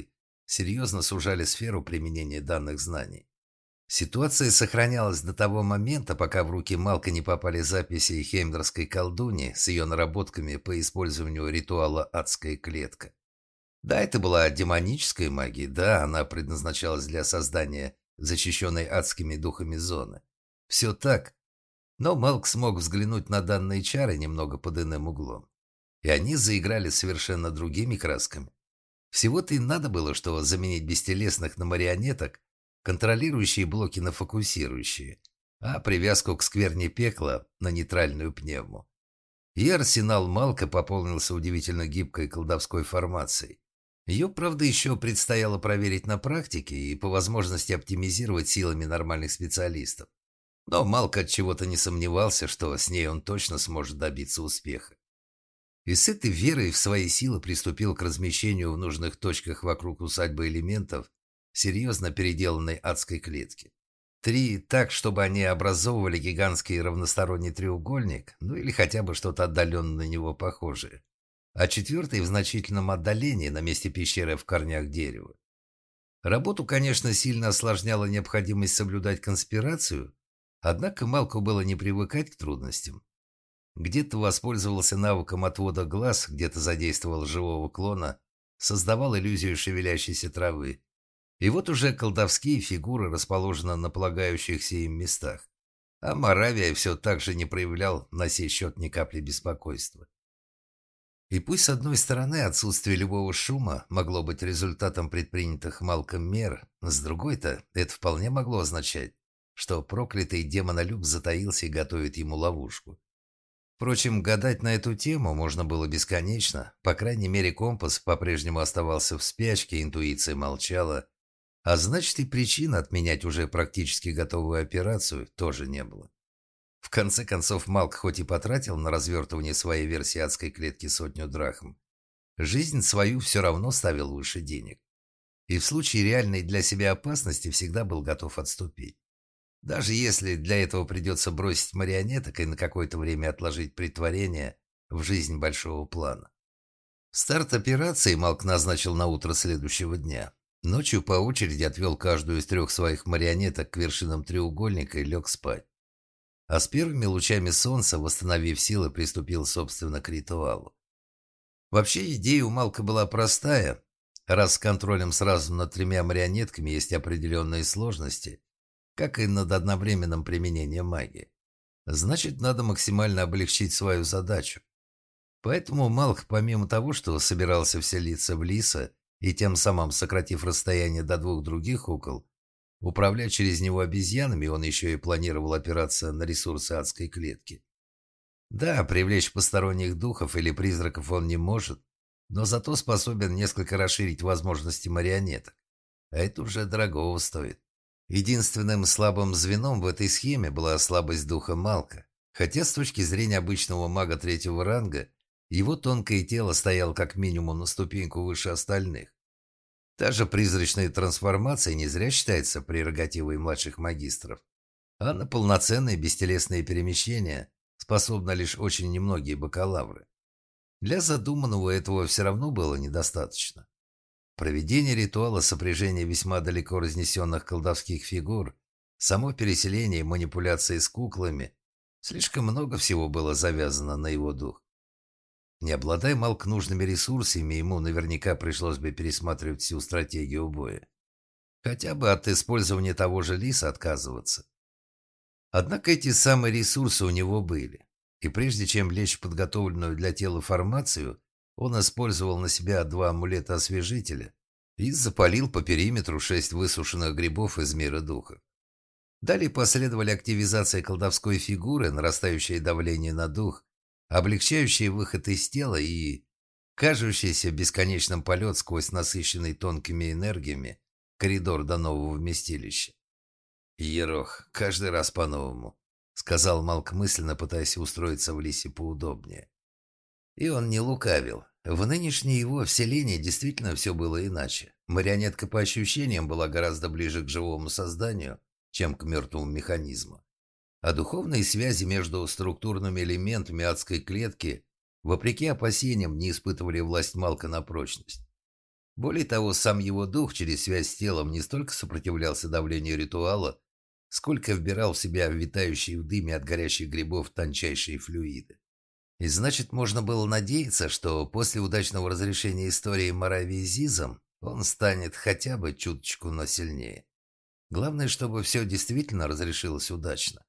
серьезно сужали сферу применения данных знаний. Ситуация сохранялась до того момента, пока в руки Малка не попали записи хеймдерской колдуньи с ее наработками по использованию ритуала «Адская клетка». Да, это была демоническая магия, да, она предназначалась для создания защищенной адскими духами зоны. Все так, но Малк смог взглянуть на данные чары немного под иным углом. И они заиграли совершенно другими красками. Всего-то и надо было, что заменить бестелесных на марионеток, контролирующие блоки на фокусирующие, а привязку к скверне пекла на нейтральную пневму. И арсенал Малка пополнился удивительно гибкой колдовской формацией. Ее, правда, еще предстояло проверить на практике и по возможности оптимизировать силами нормальных специалистов. Но Малк от чего-то не сомневался, что с ней он точно сможет добиться успеха. И с этой верой в свои силы приступил к размещению в нужных точках вокруг усадьбы элементов серьезно переделанной адской клетки. Три так, чтобы они образовывали гигантский равносторонний треугольник, ну или хотя бы что-то отдаленно на него похожее. А четвертый в значительном отдалении на месте пещеры в корнях дерева. Работу, конечно, сильно осложняла необходимость соблюдать конспирацию, однако Малку было не привыкать к трудностям. Где-то воспользовался навыком отвода глаз, где-то задействовал живого клона, создавал иллюзию шевелящейся травы. И вот уже колдовские фигуры расположены на полагающихся им местах. А Моравия все так же не проявлял на сей счет ни капли беспокойства. И пусть с одной стороны отсутствие любого шума могло быть результатом предпринятых Малком мер, с другой-то это вполне могло означать, что проклятый демонолюб затаился и готовит ему ловушку. Впрочем, гадать на эту тему можно было бесконечно, по крайней мере компас по-прежнему оставался в спячке, интуиция молчала, а значит и причин отменять уже практически готовую операцию тоже не было. В конце концов, Малк хоть и потратил на развертывание своей версии адской клетки сотню драхм, жизнь свою все равно ставил выше денег. И в случае реальной для себя опасности всегда был готов отступить. Даже если для этого придется бросить марионеток и на какое-то время отложить претворение в жизнь большого плана. Старт операции Малк назначил на утро следующего дня. Ночью по очереди отвел каждую из трех своих марионеток к вершинам треугольника и лег спать. А с первыми лучами солнца, восстановив силы, приступил, собственно, к ритуалу. Вообще идея у Малка была простая. Раз с контролем сразу над тремя марионетками есть определенные сложности, как и над одновременным применением магии, значит, надо максимально облегчить свою задачу. Поэтому Малк, помимо того, что собирался вселиться в Лиса и тем самым, сократив расстояние до двух других кукол, управлять через него обезьянами, он еще и планировал опираться на ресурсы адской клетки. Да, привлечь посторонних духов или призраков он не может, но зато способен несколько расширить возможности марионеток. А это уже дорогого стоит. Единственным слабым звеном в этой схеме была слабость духа Малка, хотя с точки зрения обычного мага третьего ранга его тонкое тело стояло как минимум на ступеньку выше остальных. Та же призрачная трансформация не зря считается прерогативой младших магистров, а на полноценные бестелесные перемещения способны лишь очень немногие бакалавры. Для задуманного этого все равно было недостаточно. Проведение ритуала сопряжения весьма далеко разнесенных колдовских фигур, само переселение и манипуляции с куклами – слишком много всего было завязано на его дух. Не обладая Малк нужными ресурсами, ему наверняка пришлось бы пересматривать всю стратегию боя. Хотя бы от использования того же Лиса отказываться. Однако эти самые ресурсы у него были. И прежде чем лечь в подготовленную для тела формацию, он использовал на себя два амулета-освежителя и запалил по периметру шесть высушенных грибов из мира духов. Далее последовали активизация колдовской фигуры, нарастающее давление на дух, облегчающий выход из тела и кажущийся бесконечным полет сквозь насыщенный тонкими энергиями коридор до нового вместилища. «Ерох, каждый раз по-новому», — сказал Малк мысленно, пытаясь устроиться в Лисе поудобнее. И он не лукавил. В нынешней его вселении действительно все было иначе. Марионетка по ощущениям была гораздо ближе к живому созданию, чем к мертвому механизму. А духовные связи между структурными элементами адской клетки, вопреки опасениям, не испытывали власть Малка на прочность. Более того, сам его дух через связь с телом не столько сопротивлялся давлению ритуала, сколько вбирал в себя витающие в дыме от горящих грибов тончайшие флюиды. И значит, можно было надеяться, что после удачного разрешения истории Моравии Зизом он станет хотя бы чуточку, но сильнее. Главное, чтобы все действительно разрешилось удачно.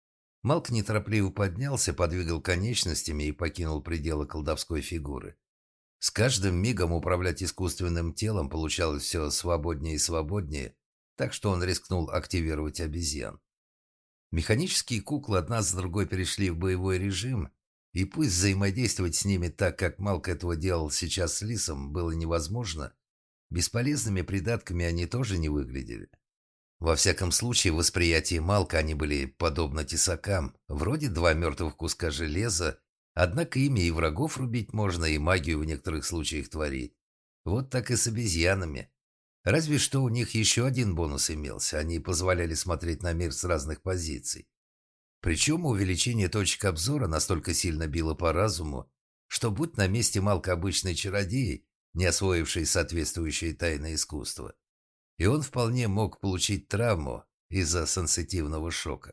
Малк неторопливо поднялся, подвигал конечностями и покинул пределы колдовской фигуры. С каждым мигом управлять искусственным телом получалось все свободнее и свободнее, так что он рискнул активировать обезьян. Механические куклы одна за другой перешли в боевой режим, и пусть взаимодействовать с ними так, как Малк этого делал сейчас с Лисом, было невозможно, бесполезными придатками они тоже не выглядели. Во всяком случае, в восприятии Малка они были подобны тесакам, вроде два мертвых куска железа, однако ими и врагов рубить можно, и магию в некоторых случаях творить. Вот так и с обезьянами. Разве что у них еще один бонус имелся, они позволяли смотреть на мир с разных позиций. Причем увеличение точек обзора настолько сильно било по разуму, что будь на месте Малка обычный чародей, не освоивший соответствующее тайное искусство, и он вполне мог получить травму из-за сенситивного шока.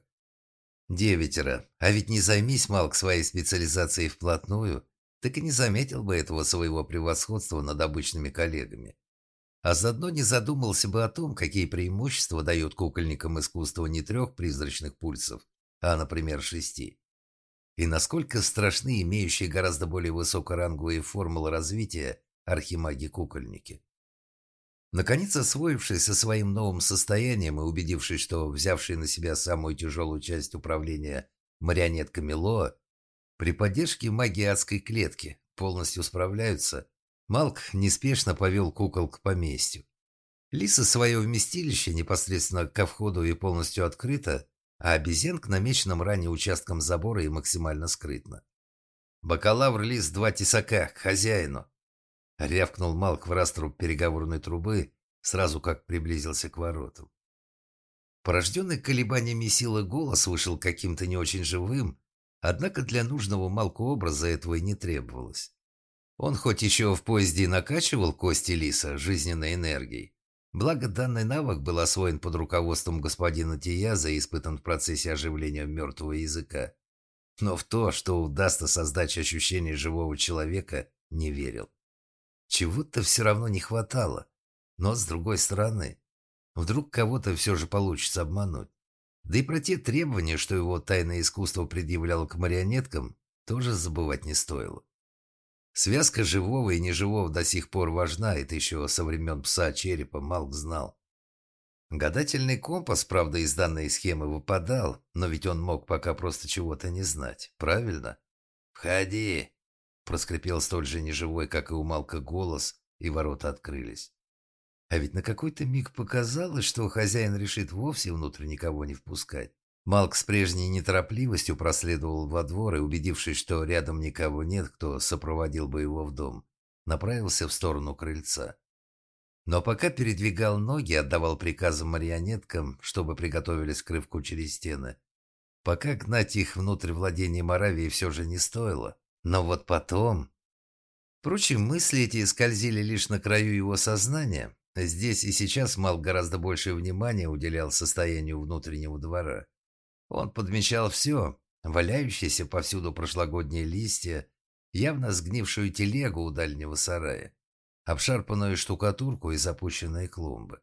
Девятеро. А ведь не займись Малк своей специализацией вплотную, так и не заметил бы этого своего превосходства над обычными коллегами. А заодно не задумался бы о том, какие преимущества дает кукольникам искусство не трех призрачных пульсов, а, например, шести. И насколько страшны имеющие гораздо более высокоранговые формулы развития архимаги-кукольники. Наконец, освоившись со своим новым состоянием и убедившись, что взявший на себя самую тяжелую часть управления марионетками Лоа, при поддержке магии адской клетки полностью справляются, Малк неспешно повел кукол к поместью. Лиса свое вместилище непосредственно ко входу и полностью открыто, а обезьян к намеченным ранее участкам забора и максимально скрытно. «Бакалавр Лис два тесака, к хозяину!» — рявкнул Малк в раструб переговорной трубы, сразу как приблизился к воротам. Порожденный колебаниями силы голос вышел каким-то не очень живым, однако для нужного Малку образа этого и не требовалось. Он хоть еще в поезде и накачивал кости Лиса жизненной энергией, благо данный навык был освоен под руководством господина Тияза и испытан в процессе оживления мертвого языка, но в то, что удастся создать ощущение живого человека, не верил. Чего-то все равно не хватало, но с другой стороны, вдруг кого-то все же получится обмануть. Да и про те требования, что его тайное искусство предъявляло к марионеткам, тоже забывать не стоило. Связка живого и неживого до сих пор важна, это еще со времен пса черепа Малк знал. Гадательный компас, правда, из данной схемы выпадал, но ведь он мог пока просто чего-то не знать, правильно? «Входи!» — проскрипел столь же неживой, как и у Малка, голос, и ворота открылись. А ведь на какой-то миг показалось, что хозяин решит вовсе внутрь никого не впускать. Малк с прежней неторопливостью проследовал во двор и, убедившись, что рядом никого нет, кто сопроводил бы его в дом, направился в сторону крыльца. Но пока передвигал ноги, отдавал приказы марионеткам, чтобы приготовились к рывку через стены. Пока гнать их внутрь владения Моравии все же не стоило. Но вот потом... Впрочем, мысли эти скользили лишь на краю его сознания. Здесь и сейчас Малк гораздо больше внимания уделял состоянию внутреннего двора. Он подмечал все, валяющиеся повсюду прошлогодние листья, явно сгнившую телегу у дальнего сарая, обшарпанную штукатурку и запущенные клумбы.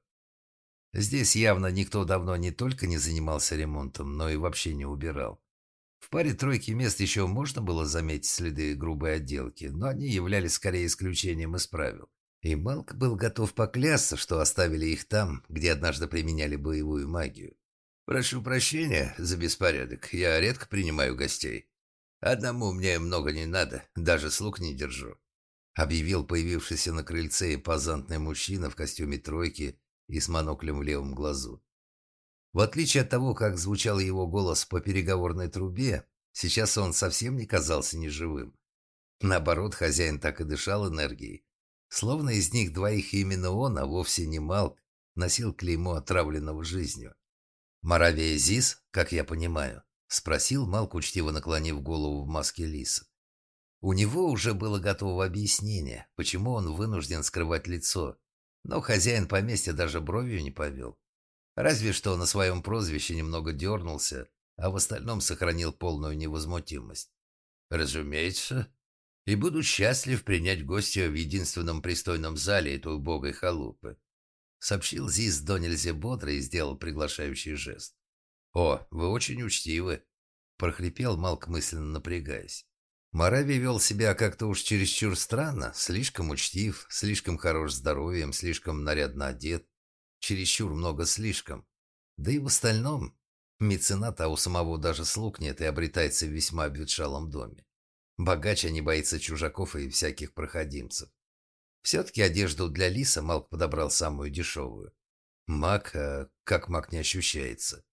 Здесь явно никто давно не только не занимался ремонтом, но и вообще не убирал. В паре-тройке мест еще можно было заметить следы грубой отделки, но они являлись скорее исключением из правил. И Малк был готов поклясться, что оставили их там, где однажды применяли боевую магию. «Прошу прощения за беспорядок, я редко принимаю гостей. Одному мне много не надо, даже слуг не держу», — объявил появившийся на крыльце импозантный мужчина в костюме тройки и с моноклем в левом глазу. В отличие от того, как звучал его голос по переговорной трубе, сейчас он совсем не казался неживым. Наоборот, хозяин так и дышал энергией. Словно из них двоих именно он, а вовсе не Малк, носил клеймо отравленного жизнью. «Моравия Зис, как я понимаю?» — спросил Малк, учтиво наклонив голову в маске лиса. У него уже было готово объяснение, почему он вынужден скрывать лицо, Но хозяин поместья даже бровью не повел. Разве что на своем прозвище немного дернулся, а в остальном сохранил полную невозмутимость. «Разумеется. И буду счастлив принять гостя в единственном пристойном зале этой убогой халупы», сообщил Зис до нельзя бодро и сделал приглашающий жест. «О, вы очень учтивы», — прохрипел Малк, мысленно напрягаясь. Моравий вел себя как-то уж чересчур странно, слишком учтив, слишком хорош здоровьем, слишком нарядно одет, чересчур много слишком. Да и в остальном мецената у самого даже слуг нет и обретается в весьма обветшалом доме. Богач, а не боится чужаков и всяких проходимцев. Все-таки одежду для лиса Малк подобрал самую дешевую. Маг, а как маг не ощущается.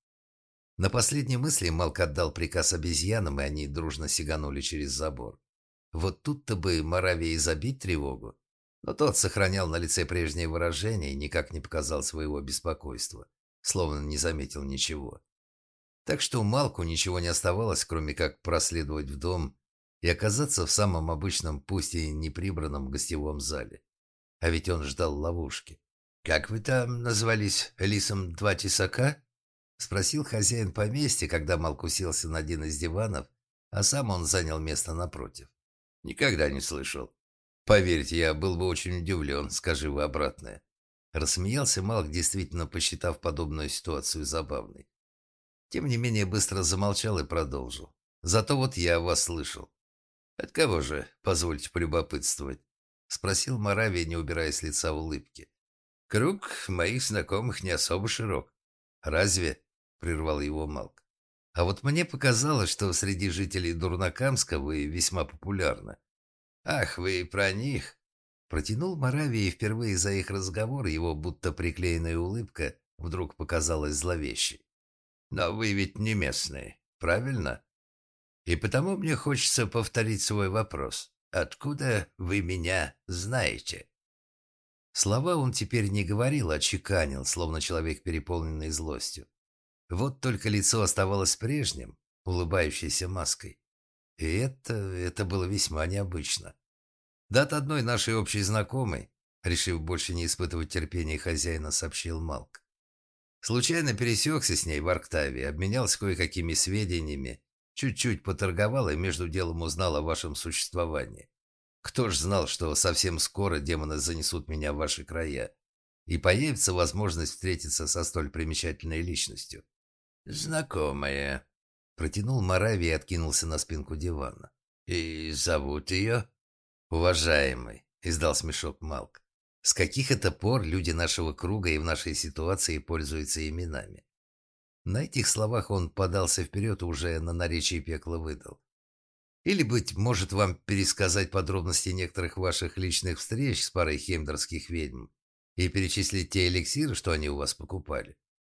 На последней мысли Малк отдал приказ обезьянам, и они дружно сиганули через забор. Вот тут-то бы Моравия и забить тревогу. Но тот сохранял на лице прежнее выражение и никак не показал своего беспокойства, словно не заметил ничего. Так что Малку ничего не оставалось, кроме как проследовать в дом и оказаться в самом обычном, пусть и неприбранном гостевом зале. А ведь он ждал ловушки. «Как вы там назвались, лисом два тесака?» — спросил хозяин поместья, когда Малк уселся на один из диванов, а сам он занял место напротив. «Никогда не слышал. Поверьте, я был бы очень удивлен, скажи вы обратное». Рассмеялся Малк, действительно посчитав подобную ситуацию забавной. Тем не менее, быстро замолчал и продолжил. «Зато вот я вас слышал». «От кого же, позвольте полюбопытствовать?» — спросил Моравия, не убирая с лица улыбки. «Круг моих знакомых не особо широк». «Разве?» — прервал его Малк. «А вот мне показалось, что среди жителей Дурнакамска вы весьма популярны». «Ах, вы про них!» Протянул Моравия, и впервые за их разговор его будто приклеенная улыбка вдруг показалась зловещей. «Но вы ведь не местные, правильно? И потому мне хочется повторить свой вопрос. Откуда вы меня знаете?» Слова он теперь не говорил, а чеканил, словно человек, переполненный злостью. Вот только лицо оставалось прежним, улыбающейся маской. И это, это было весьма необычно. Да от одной нашей общей знакомой, решив больше не испытывать терпения хозяина, сообщил Малк. Случайно пересекся с ней в Арктаве, обменялся кое-какими сведениями, чуть-чуть поторговал и между делом узнал о вашем существовании. Кто ж знал, что совсем скоро демоны занесут меня в ваши края, и появится возможность встретиться со столь примечательной личностью. «Знакомая», — протянул Моравий и откинулся на спинку дивана. «И зовут ее?» «Уважаемый», — издал смешок Малк. «С каких это пор люди нашего круга и в нашей ситуации пользуются именами?» На этих словах он подался вперед и уже на наречии пекла выдал. «Или, быть может, вам пересказать подробности некоторых ваших личных встреч с парой хемдерских ведьм и перечислить те эликсиры, что они у вас покупали?»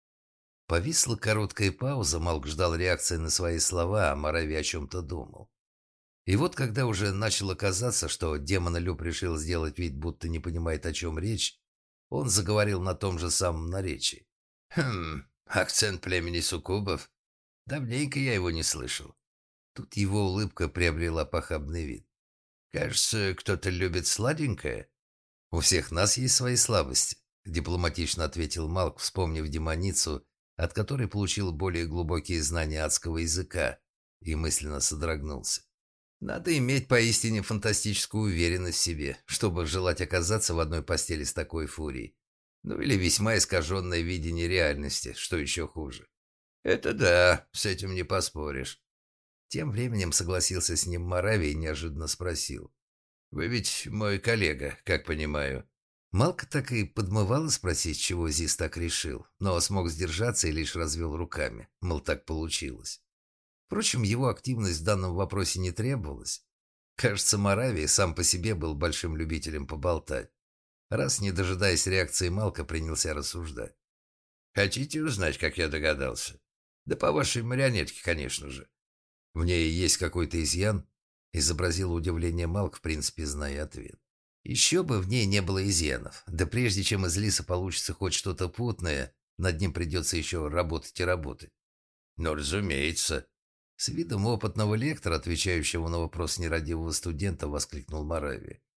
Повисла короткая пауза, Малк ждал реакции на свои слова, а Моравий о чем-то думал. И вот когда уже начало казаться, что демонолюб решил сделать вид, будто не понимает, о чем речь, он заговорил на том же самом наречии. «Хм, акцент племени суккубов? Давненько я его не слышал». Тут его улыбка приобрела похабный вид. «Кажется, кто-то любит сладенькое?» «У всех нас есть свои слабости», — дипломатично ответил Малк, вспомнив демоницу, от которой получил более глубокие знания адского языка, и мысленно содрогнулся. Надо иметь поистине фантастическую уверенность в себе, чтобы желать оказаться в одной постели с такой фурией. Ну или весьма искаженное видение реальности, что еще хуже. «Это да, с этим не поспоришь». Тем временем согласился с ним Моравий и неожиданно спросил. «Вы ведь мой коллега, как понимаю». Малка так и подмывала спросить, чего Зис так решил, но смог сдержаться и лишь развел руками, мол, так получилось. Впрочем, его активность в данном вопросе не требовалась. Кажется, Моравий сам по себе был большим любителем поболтать. Раз, не дожидаясь реакции Малка, принялся рассуждать. «Хотите узнать, как я догадался? Да по вашей марионетке, конечно же. В ней есть какой-то изъян?» Изобразил удивление Малк, в принципе, зная ответ. Еще бы в ней не было изъянов. Да прежде чем из лиса получится хоть что-то путное, над ним придется еще работать и работать. «Ну, разумеется». С видом опытного лектора, отвечающего на вопрос нерадивого студента, воскликнул Моравий.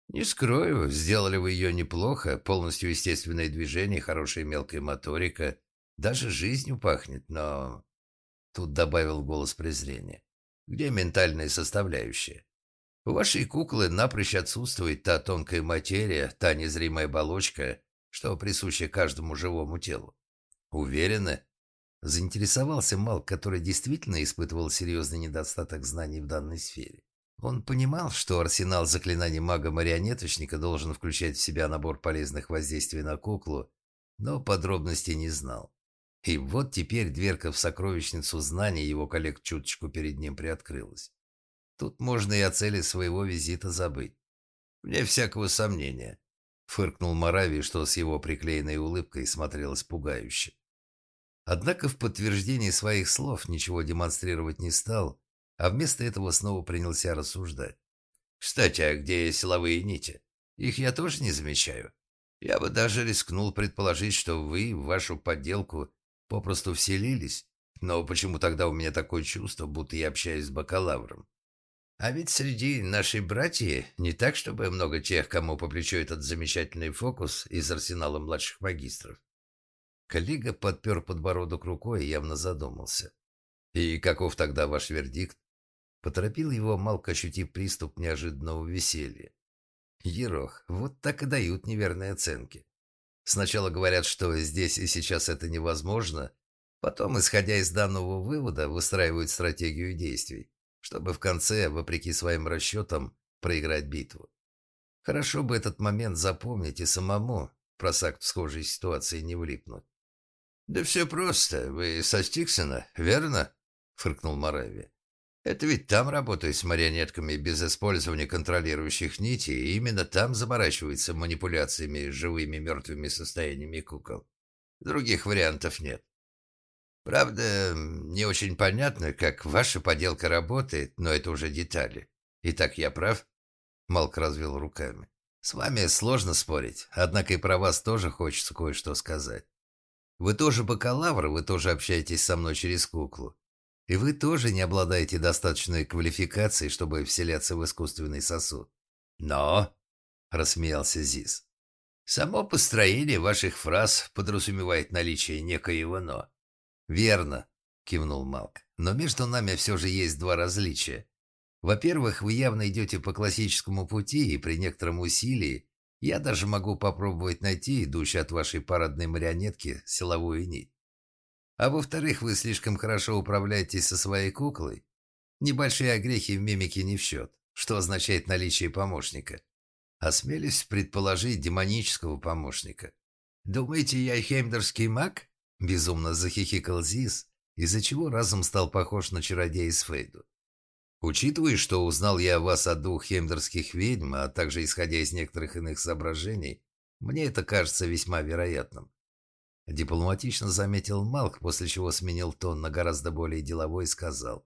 Не скрою, сделали вы ее неплохо, полностью естественные движения, хорошая мелкая моторика, даже жизнью пахнет, но...» Тут добавил голос презрения. «Где ментальная составляющая? У вашей куклы напрочь отсутствует та тонкая материя, та незримая оболочка, что присуща каждому живому телу. Уверены?» Заинтересовался Малк, который действительно испытывал серьезный недостаток знаний в данной сфере. Он понимал, что арсенал заклинаний мага-марионеточника должен включать в себя набор полезных воздействий на куклу, но подробностей не знал. И вот теперь дверка в сокровищницу знаний его коллег чуточку перед ним приоткрылась. Тут можно и о цели своего визита забыть. «Вне всякого сомнения», — фыркнул Моравий, что с его приклеенной улыбкой смотрелось пугающе. Однако в подтверждении своих слов ничего демонстрировать не стал, а вместо этого снова принялся рассуждать. «Кстати, а где силовые нити? Их я тоже не замечаю. Я бы даже рискнул предположить, что вы в вашу подделку попросту вселились, но почему тогда у меня такое чувство, будто я общаюсь с бакалавром? А ведь среди нашей братьи не так, чтобы много тех, кому по плечу этот замечательный фокус из арсенала младших магистров». Коллега подпер подбородок рукой и явно задумался. «И каков тогда ваш вердикт?» Поторопил его Малк, ощутив приступ неожиданного веселья. «Ерох, вот так и дают неверные оценки. Сначала говорят, что здесь и сейчас это невозможно, потом, исходя из данного вывода, выстраивают стратегию действий, чтобы в конце, вопреки своим расчетам, проиграть битву. Хорошо бы этот момент запомнить и самому, просак в схожей ситуации, не влипнуть». «Да все просто. Вы со Стиксона, верно?» — фыркнул Моравия. «Это ведь там работают с марионетками без использования контролирующих нитей, и именно там заморачиваются манипуляциями с живыми мертвыми состояниями кукол. Других вариантов нет. Правда, не очень понятно, как ваша поделка работает, но это уже детали. Итак, я прав?» Малк развел руками. «С вами сложно спорить, однако и про вас тоже хочется кое-что сказать. Вы тоже бакалавр, вы тоже общаетесь со мной через куклу. И вы тоже не обладаете достаточной квалификацией, чтобы вселяться в искусственный сосуд. Но, — рассмеялся Зис, — само построение ваших фраз подразумевает наличие некоего «но». «Верно», — кивнул Малк, — «но между нами все же есть два различия. Во-первых, вы явно идете по классическому пути, и при некотором усилии я даже могу попробовать найти идущую от вашей парадной марионетки силовую нить. А во-вторых, вы слишком хорошо управляетесь со своей куклой. Небольшие огрехи в мимике не в счет, что означает наличие помощника. Осмелюсь предположить демонического помощника. Думаете, я хеймдерский маг?» Безумно захихикал Зис, из-за чего разум стал похож на чародея из Фейду. «Учитывая, что узнал я о вас от двух хеймдерских ведьм, а также исходя из некоторых иных соображений, мне это кажется весьма вероятным». Дипломатично заметил Малк, после чего сменил тон на гораздо более деловой и сказал.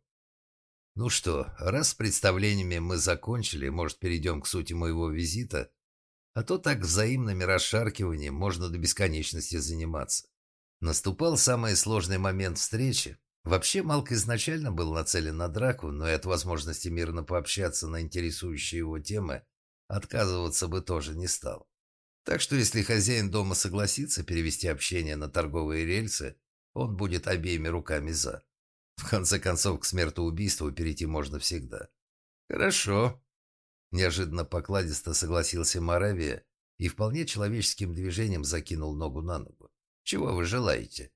«Ну что, раз с представлениями мы закончили, может, перейдем к сути моего визита? А то так взаимными расшаркиванием можно до бесконечности заниматься». Наступал самый сложный момент встречи. Вообще, Малк изначально был нацелен на драку, но и от возможности мирно пообщаться на интересующие его темы отказываться бы тоже не стал. Так что если хозяин дома согласится перевести общение на торговые рельсы, он будет обеими руками за. В конце концов, к смертоубийству перейти можно всегда. «Хорошо», – неожиданно покладисто согласился Моравия и вполне человеческим движением закинул ногу на ногу. «Чего вы желаете?»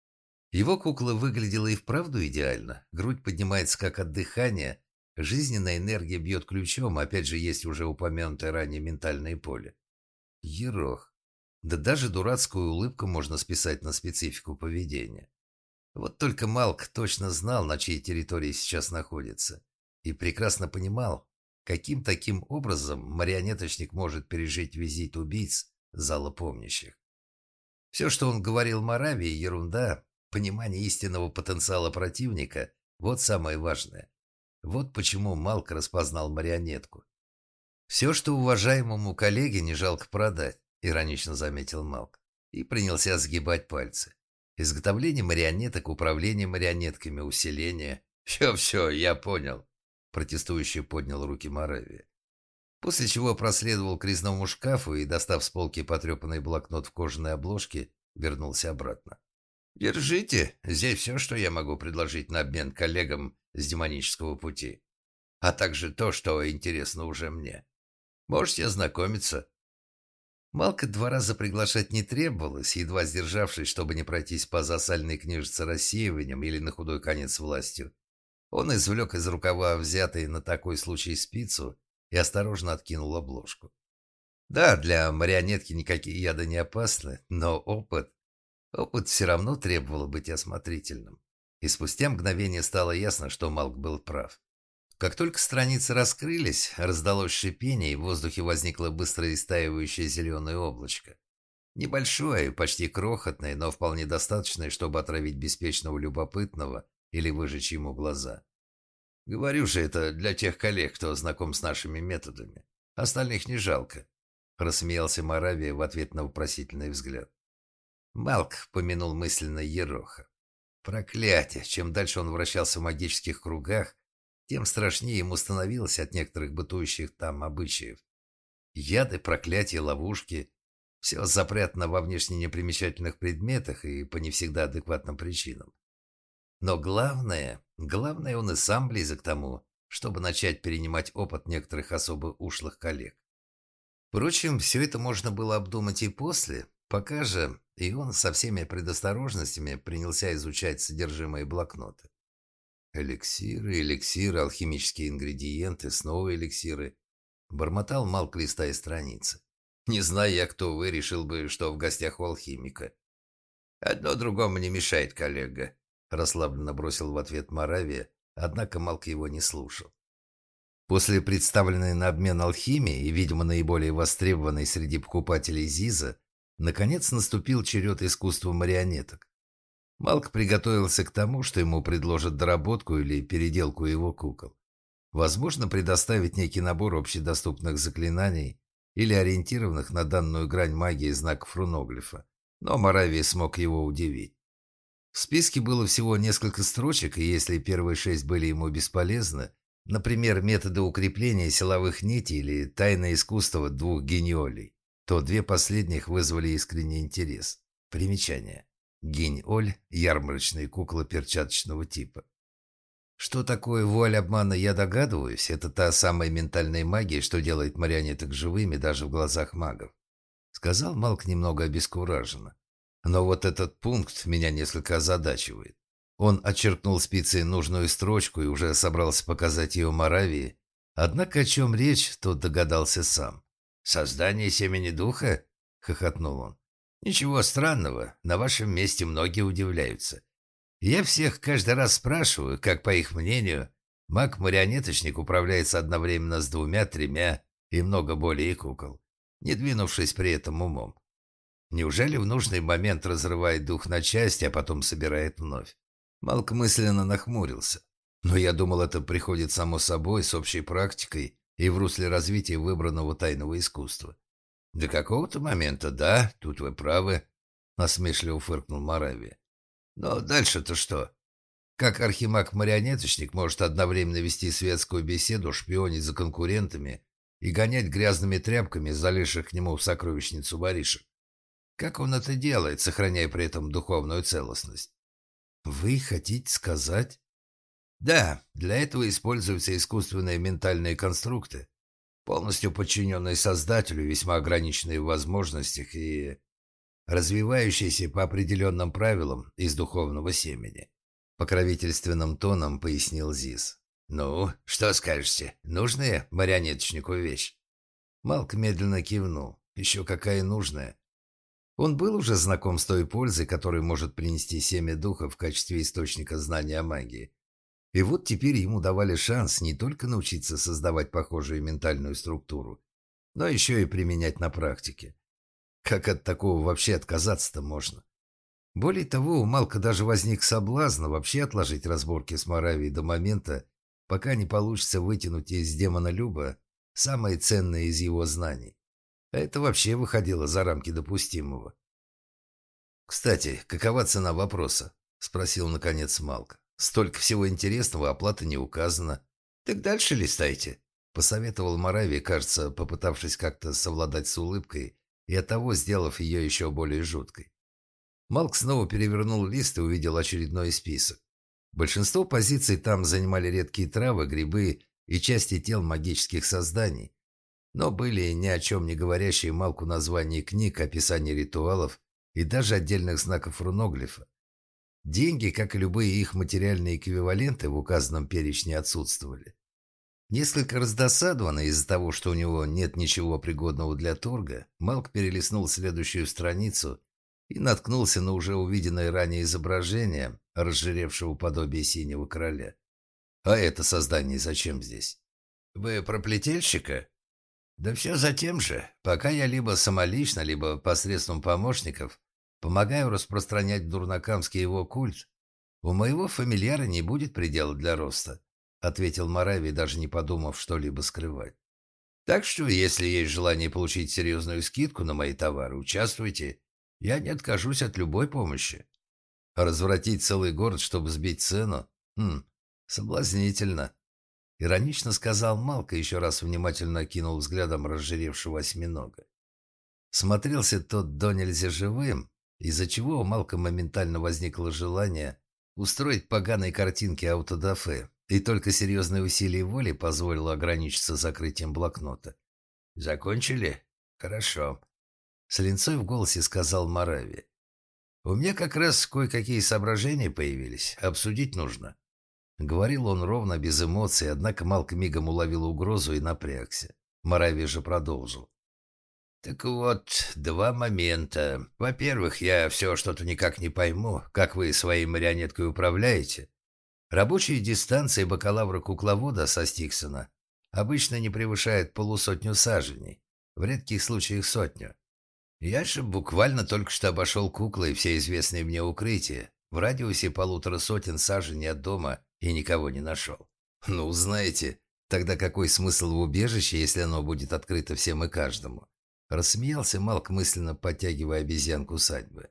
Его кукла выглядела и вправду идеально. Грудь поднимается как от дыхания, жизненная энергия бьет ключом, опять же есть уже упомянутое ранее ментальное поле. Ерох. Да даже дурацкую улыбку можно списать на специфику поведения. Вот только Малк точно знал, на чьей территории сейчас находится, и прекрасно понимал, каким таким образом марионеточник может пережить визит убийц зала помнящих. Все, что он говорил Моравии, ерунда. Понимание истинного потенциала противника – вот самое важное. Вот почему Малк распознал марионетку. «Все, что уважаемому коллеге не жалко продать», – иронично заметил Малк, и принялся сгибать пальцы. Изготовление марионеток, управление марионетками, усиление. «Все-все, я понял», – протестующий поднял руки Моравия. После чего проследовал к резному шкафу и, достав с полки потрепанный блокнот в кожаной обложке, вернулся обратно. «Держите, здесь все, что я могу предложить на обмен коллегам с демонического пути, а также то, что интересно уже мне. Можете ознакомиться». Малка два раза приглашать не требовалось, едва сдержавшись, чтобы не пройтись по засальной книжице рассеиванием или на худой конец властью. Он извлек из рукава взятый на такой случай спицу и осторожно откинул обложку. Да, для марионетки никакие яды не опасны, но опыт... Опыт все равно требовало быть осмотрительным. И спустя мгновение стало ясно, что Малк был прав. Как только страницы раскрылись, раздалось шипение, и в воздухе возникло быстро истаивающее зеленое облачко. Небольшое, почти крохотное, но вполне достаточное, чтобы отравить беспечного любопытного или выжечь ему глаза. Говорю же, это для тех коллег, кто знаком с нашими методами. Остальных не жалко. Рассмеялся Моравия в ответ на вопросительный взгляд. Малк помянул мысленно Ероха. Проклятие! Чем дальше он вращался в магических кругах, тем страшнее ему становилось от некоторых бытующих там обычаев. Яды, проклятия, ловушки – все запрятано во внешне непримечательных предметах и по не всегда адекватным причинам. Но главное, главное, он и сам близок к тому, чтобы начать перенимать опыт некоторых особо ушлых коллег. Впрочем, все это можно было обдумать и после, пока же и он со всеми предосторожностями принялся изучать содержимое блокнота. Эликсиры, эликсиры, алхимические ингредиенты, снова эликсиры. Бормотал Малк, листая страницы. Не зная я, кто вы, решил бы, что в гостях у алхимика. Одно другому не мешает, коллега. Расслабленно бросил в ответ Моравия, однако Малк его не слушал. После представленной на обмен алхимии и, видимо, наиболее востребованной среди покупателей Зиза, наконец наступил черед искусства марионеток. Малк приготовился к тому, что ему предложат доработку или переделку его кукол. Возможно, предоставить некий набор общедоступных заклинаний или ориентированных на данную грань магии знаков руноглифа, но Моравия смог его удивить. В списке было всего несколько строчек, и если первые шесть были ему бесполезны, например, методы укрепления силовых нитей или тайное искусство двух гениолей, то две последних вызвали искренний интерес. Примечание. Гинь-Оль – ярмарочные куклы перчаточного типа. Что такое вуаль обмана, я догадываюсь. Это та самая ментальная магия, что делает марионеток живыми даже в глазах магов. Сказал Малк немного обескураженно. Но вот этот пункт меня несколько озадачивает. Он отчеркнул спицей нужную строчку и уже собрался показать ее Моравии. Однако о чем речь, тот догадался сам. «Создание семени духа?» – хохотнул он. «Ничего странного, на вашем месте многие удивляются. Я всех каждый раз спрашиваю, как, по их мнению, маг-марионеточник управляется одновременно с двумя, тремя и много более кукол, не двинувшись при этом умом. Неужели в нужный момент разрывает дух на части, а потом собирает вновь?» Малк мысленно нахмурился. Но я думал, это приходит само собой, с общей практикой и в русле развития выбранного тайного искусства. «До какого-то момента, да, тут вы правы», — насмешливо фыркнул Моравия. «Но дальше-то что? Как архимаг-марионеточник может одновременно вести светскую беседу, шпионить за конкурентами и гонять грязными тряпками залезших к нему в сокровищницу воришек? Как он это делает, сохраняя при этом духовную целостность?» «Вы хотите сказать?» «Да, для этого используются искусственные ментальные конструкты, полностью подчиненные Создателю, весьма ограниченные в возможностях и развивающиеся по определенным правилам из духовного семени», — покровительственным тоном пояснил Зиз. «Ну, что скажете? Нужная марионеточнику вещь?» Малк медленно кивнул. «Еще какая нужная?» Он был уже знаком с той пользой, которую может принести семя духа в качестве источника знания о магии. И вот теперь ему давали шанс не только научиться создавать похожую ментальную структуру, но еще и применять на практике. Как от такого вообще отказаться-то можно? Более того, у Малка даже возник соблазн вообще отложить разборки с Моравией до момента, пока не получится вытянуть из демона Люба самое ценное из его знаний. А это вообще выходило за рамки допустимого. «Кстати, какова цена вопроса?» – спросил наконец Малк. «Столько всего интересного, оплата не указана. Так дальше листайте». посоветовал Моравий, кажется, попытавшись как-то совладать с улыбкой и оттого сделав ее еще более жуткой. Малк снова перевернул лист и увидел очередной список. Большинство позиций там занимали редкие травы, грибы и части тел магических созданий, но были ни о чем не говорящие Малку названия книг, описания ритуалов и даже отдельных знаков руноглифа. Деньги, как и любые их материальные эквиваленты, в указанном перечне отсутствовали. Несколько раздосадованный из-за того, что у него нет ничего пригодного для торга, Малк перелистнул следующую страницу и наткнулся на уже увиденное ранее изображение разжиревшего подобия синего короля. А это создание зачем здесь? Вы про плетельщика? Да все за тем же. Пока я либо самолично, либо посредством помощников помогаю распространять в Дурнакамске его культ, у моего фамильяра не будет предела для роста, ответил Моравий, даже не подумав что-либо скрывать. Так что, если есть желание получить серьезную скидку на мои товары, участвуйте. Я не откажусь от любой помощи. Развратить целый город, чтобы сбить цену? Хм, соблазнительно. Иронично сказал Малка, еще раз внимательно окинул взглядом разжиревшего осьминога. Смотрелся тот до нельзя живым, из-за чего у Малка моментально возникло желание устроить поганые картинки аутодафе, и только серьезное усилие воли позволило ограничиться закрытием блокнота. «Закончили? Хорошо», — с линцой в голосе сказал Моравий. «У меня как раз кое-какие соображения появились. Обсудить нужно». Говорил он ровно, без эмоций, однако Малк мигом уловил угрозу и напрягся. Моравий же продолжил. «Так вот, два момента. Во-первых, я все что-то никак не пойму, как вы своей марионеткой управляете. Рабочие дистанции бакалавра-кукловода со Стиксона обычно не превышают полусотню саженей, в редких случаях сотню. Я же буквально только что обошел куклы и все известные мне укрытия, в радиусе полутора сотен саженей от дома, и никого не нашел. Ну, знаете, тогда какой смысл в убежище, если оно будет открыто всем и каждому?» Рассмеялся Малк, мысленно подтягивая обезьянку усадьбы.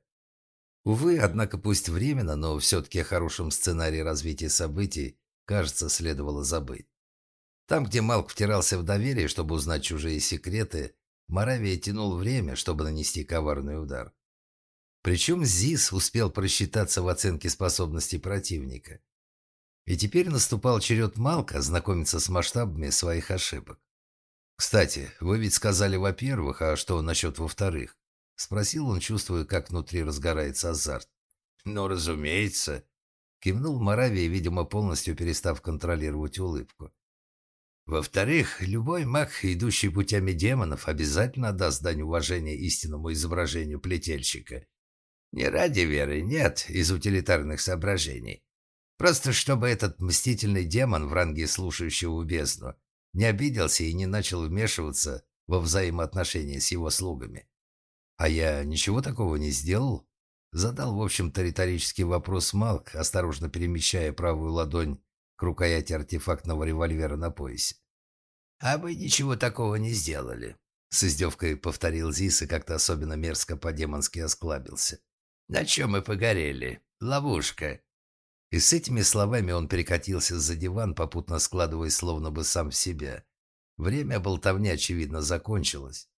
Увы, однако пусть временно, но все-таки о хорошем сценарии развития событий, кажется, следовало забыть. Там, где Малк втирался в доверие, чтобы узнать чужие секреты, Моравия тянул время, чтобы нанести коварный удар. Причем Зис успел просчитаться в оценке способностей противника. И теперь наступал черед Малка знакомиться с масштабами своих ошибок. «Кстати, вы ведь сказали во-первых, а что насчет во-вторых?» — спросил он, чувствуя, как внутри разгорается азарт. «Ну, разумеется», — кивнул Моравий, видимо, полностью перестав контролировать улыбку. «Во-вторых, любой маг, идущий путями демонов, обязательно отдаст дань уважения истинному изображению плетельщика. Не ради веры, нет, из утилитарных соображений. Просто чтобы этот мстительный демон в ранге слушающего бездну не обиделся и не начал вмешиваться во взаимоотношения с его слугами. А я ничего такого не сделал?» Задал, в общем-то, риторический вопрос Малк, осторожно перемещая правую ладонь к рукояти артефактного револьвера на поясе. «А вы ничего такого не сделали», — с издевкой повторил Зис и как-то особенно мерзко по-демонски осклабился. «На чем мы погорели? Ловушка». И с этими словами он перекатился за диван, попутно складываясь словно бы сам в себя. Время болтовни, очевидно, закончилось.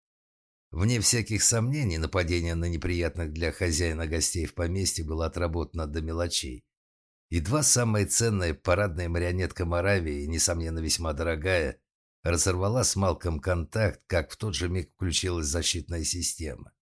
Вне всяких сомнений, нападение на неприятных для хозяина гостей в поместье было отработано до мелочей. Едва самая ценная парадная марионетка Моравии, несомненно весьма дорогая, разорвала с Малком контакт, как в тот же миг включилась защитная система.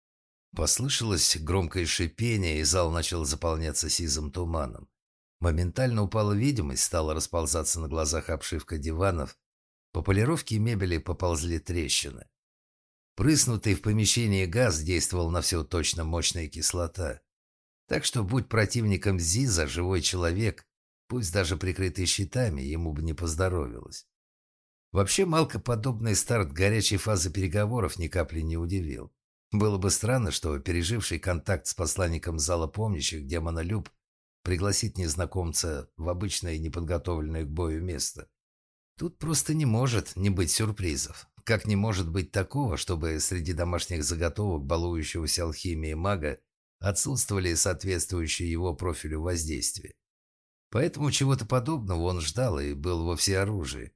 Послышалось громкое шипение, и зал начал заполняться сизым туманом. Моментально упала видимость, стала расползаться на глазах обшивка диванов. По полировке мебели поползли трещины. Прыснутый в помещении газ действовал на все точно мощная кислота. Так что, будь противником Зиза живой человек, пусть даже прикрытый щитами, ему бы не поздоровилось. Вообще, Малка подобный старт горячей фазы переговоров ни капли не удивил. Было бы странно, что переживший контакт с посланником зала помнящих демонолюб пригласит незнакомца в обычное неподготовленное к бою место. Тут просто не может не быть сюрпризов. Как не может быть такого, чтобы среди домашних заготовок балующегося алхимией мага отсутствовали соответствующие его профилю воздействия. Поэтому чего-то подобного он ждал и был во всеоружии.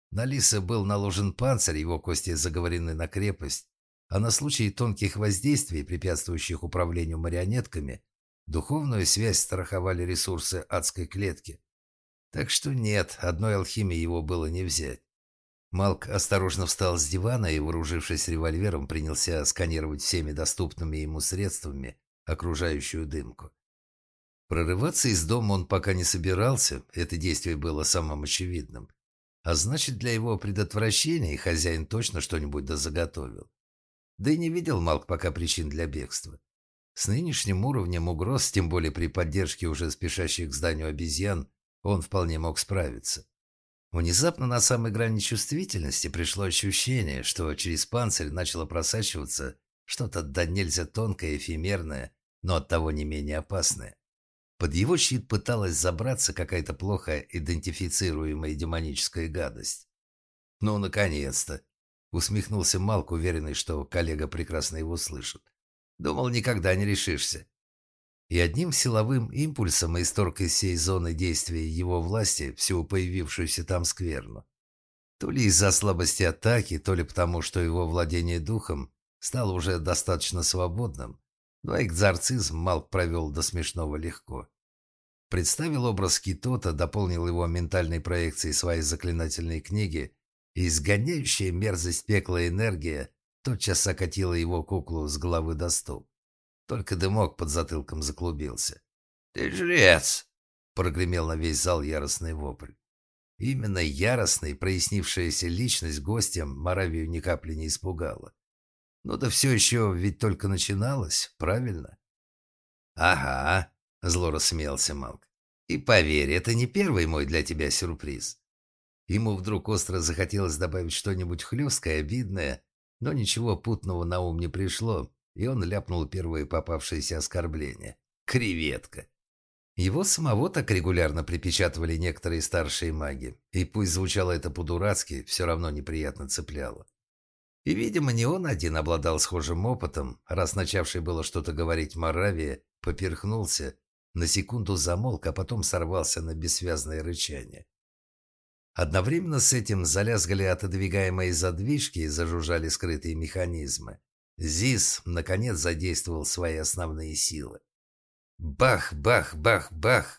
На лиса был наложен панцирь, его кости заговорены на крепость, а на случай тонких воздействий, препятствующих управлению марионетками, духовную связь страховали ресурсы адской клетки. Так что нет, одной алхимии его было не взять. Малк осторожно встал с дивана и, вооружившись револьвером, принялся сканировать всеми доступными ему средствами окружающую дымку. Прорываться из дома он пока не собирался, это действие было самым очевидным. А значит, для его предотвращения хозяин точно что-нибудь дозаготовил. Да и не видел Малк пока причин для бегства. С нынешним уровнем угроз, тем более при поддержке уже спешащих к зданию обезьян, он вполне мог справиться. Внезапно на самой грани чувствительности пришло ощущение, что через панцирь начало просачиваться что-то да нельзя тонкое, эфемерное, но оттого не менее опасное. Под его щит пыталась забраться какая-то плохо идентифицируемая демоническая гадость. «Ну, наконец-то!» — усмехнулся Малк, уверенный, что коллега прекрасно его слышит. «Думал, никогда не решишься». И одним силовым импульсом исторг из всей зоны действия его власти всю появившуюся там скверну. То ли из-за слабости атаки, то ли потому, что его владение духом стало уже достаточно свободным, но экзорцизм Малк провел до смешного легко. Представил образ Китота, дополнил его ментальной проекцией своей заклинательной книги, и изгоняющая мерзость пекла энергия тотчас окатила его куклу с головы до стоп. Только дымок под затылком заклубился. «Ты жрец!» — прогремел на весь зал яростный вопль. Именно яростный, прояснившаяся личность гостям Моравию ни капли не испугала. Ну да все еще ведь только начиналось, правильно? «Ага», — зло рассмеялся Малк. «И поверь, это не первый мой для тебя сюрприз». Ему вдруг остро захотелось добавить что-нибудь хлесткое, обидное, но ничего путного на ум не пришло, и он ляпнул первое попавшееся оскорбление. «Креветка». Его самого так регулярно припечатывали некоторые старшие маги, и пусть звучало это по-дурацки, все равно неприятно цепляло. И, видимо, не он один обладал схожим опытом, раз начавший было что-то говорить Моравия, поперхнулся, на секунду замолк, а потом сорвался на бессвязное рычание. Одновременно с этим залязгали отодвигаемые задвижки и зажужжали скрытые механизмы. ЗИС, наконец, задействовал свои основные силы. Бах, бах, бах, бах!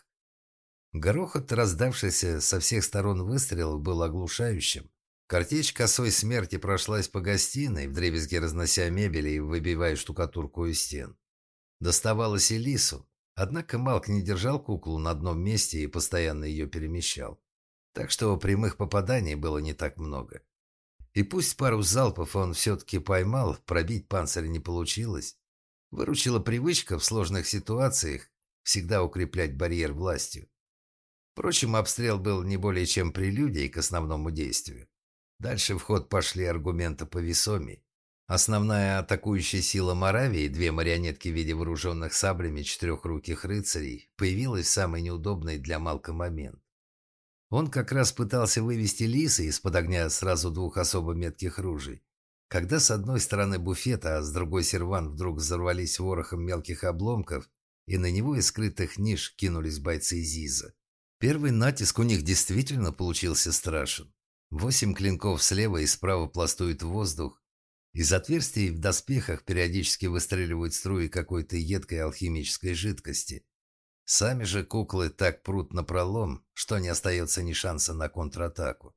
Грохот, раздавшийся со всех сторон выстрелов, был оглушающим. Картечь косой смерти прошлась по гостиной, вдребезги разнося мебель и выбивая штукатурку из стен. Доставалось и Лису, однако Малк не держал куклу на одном месте и постоянно ее перемещал. Так что прямых попаданий было не так много. И пусть пару залпов он все-таки поймал, пробить панцирь не получилось. Выручила привычка в сложных ситуациях всегда укреплять барьер властью. Впрочем, обстрел был не более чем прелюдией к основному действию. Дальше в ход пошли аргументы повесомей. Основная атакующая сила Моравии, две марионетки в виде вооруженных саблями четырехруких рыцарей, появилась в самый неудобный для Малка момент. Он как раз пытался вывести Лиса из-под огня сразу двух особо метких ружей, когда с одной стороны буфета, а с другой сервант вдруг взорвались ворохом мелких обломков, и на него из скрытых ниш кинулись бойцы ЗИЗа. Первый натиск у них действительно получился страшен. Восемь клинков слева и справа пластует воздух. Из отверстий в доспехах периодически выстреливают струи какой-то едкой алхимической жидкости. Сами же куклы так прут напролом, что не остается ни шанса на контратаку.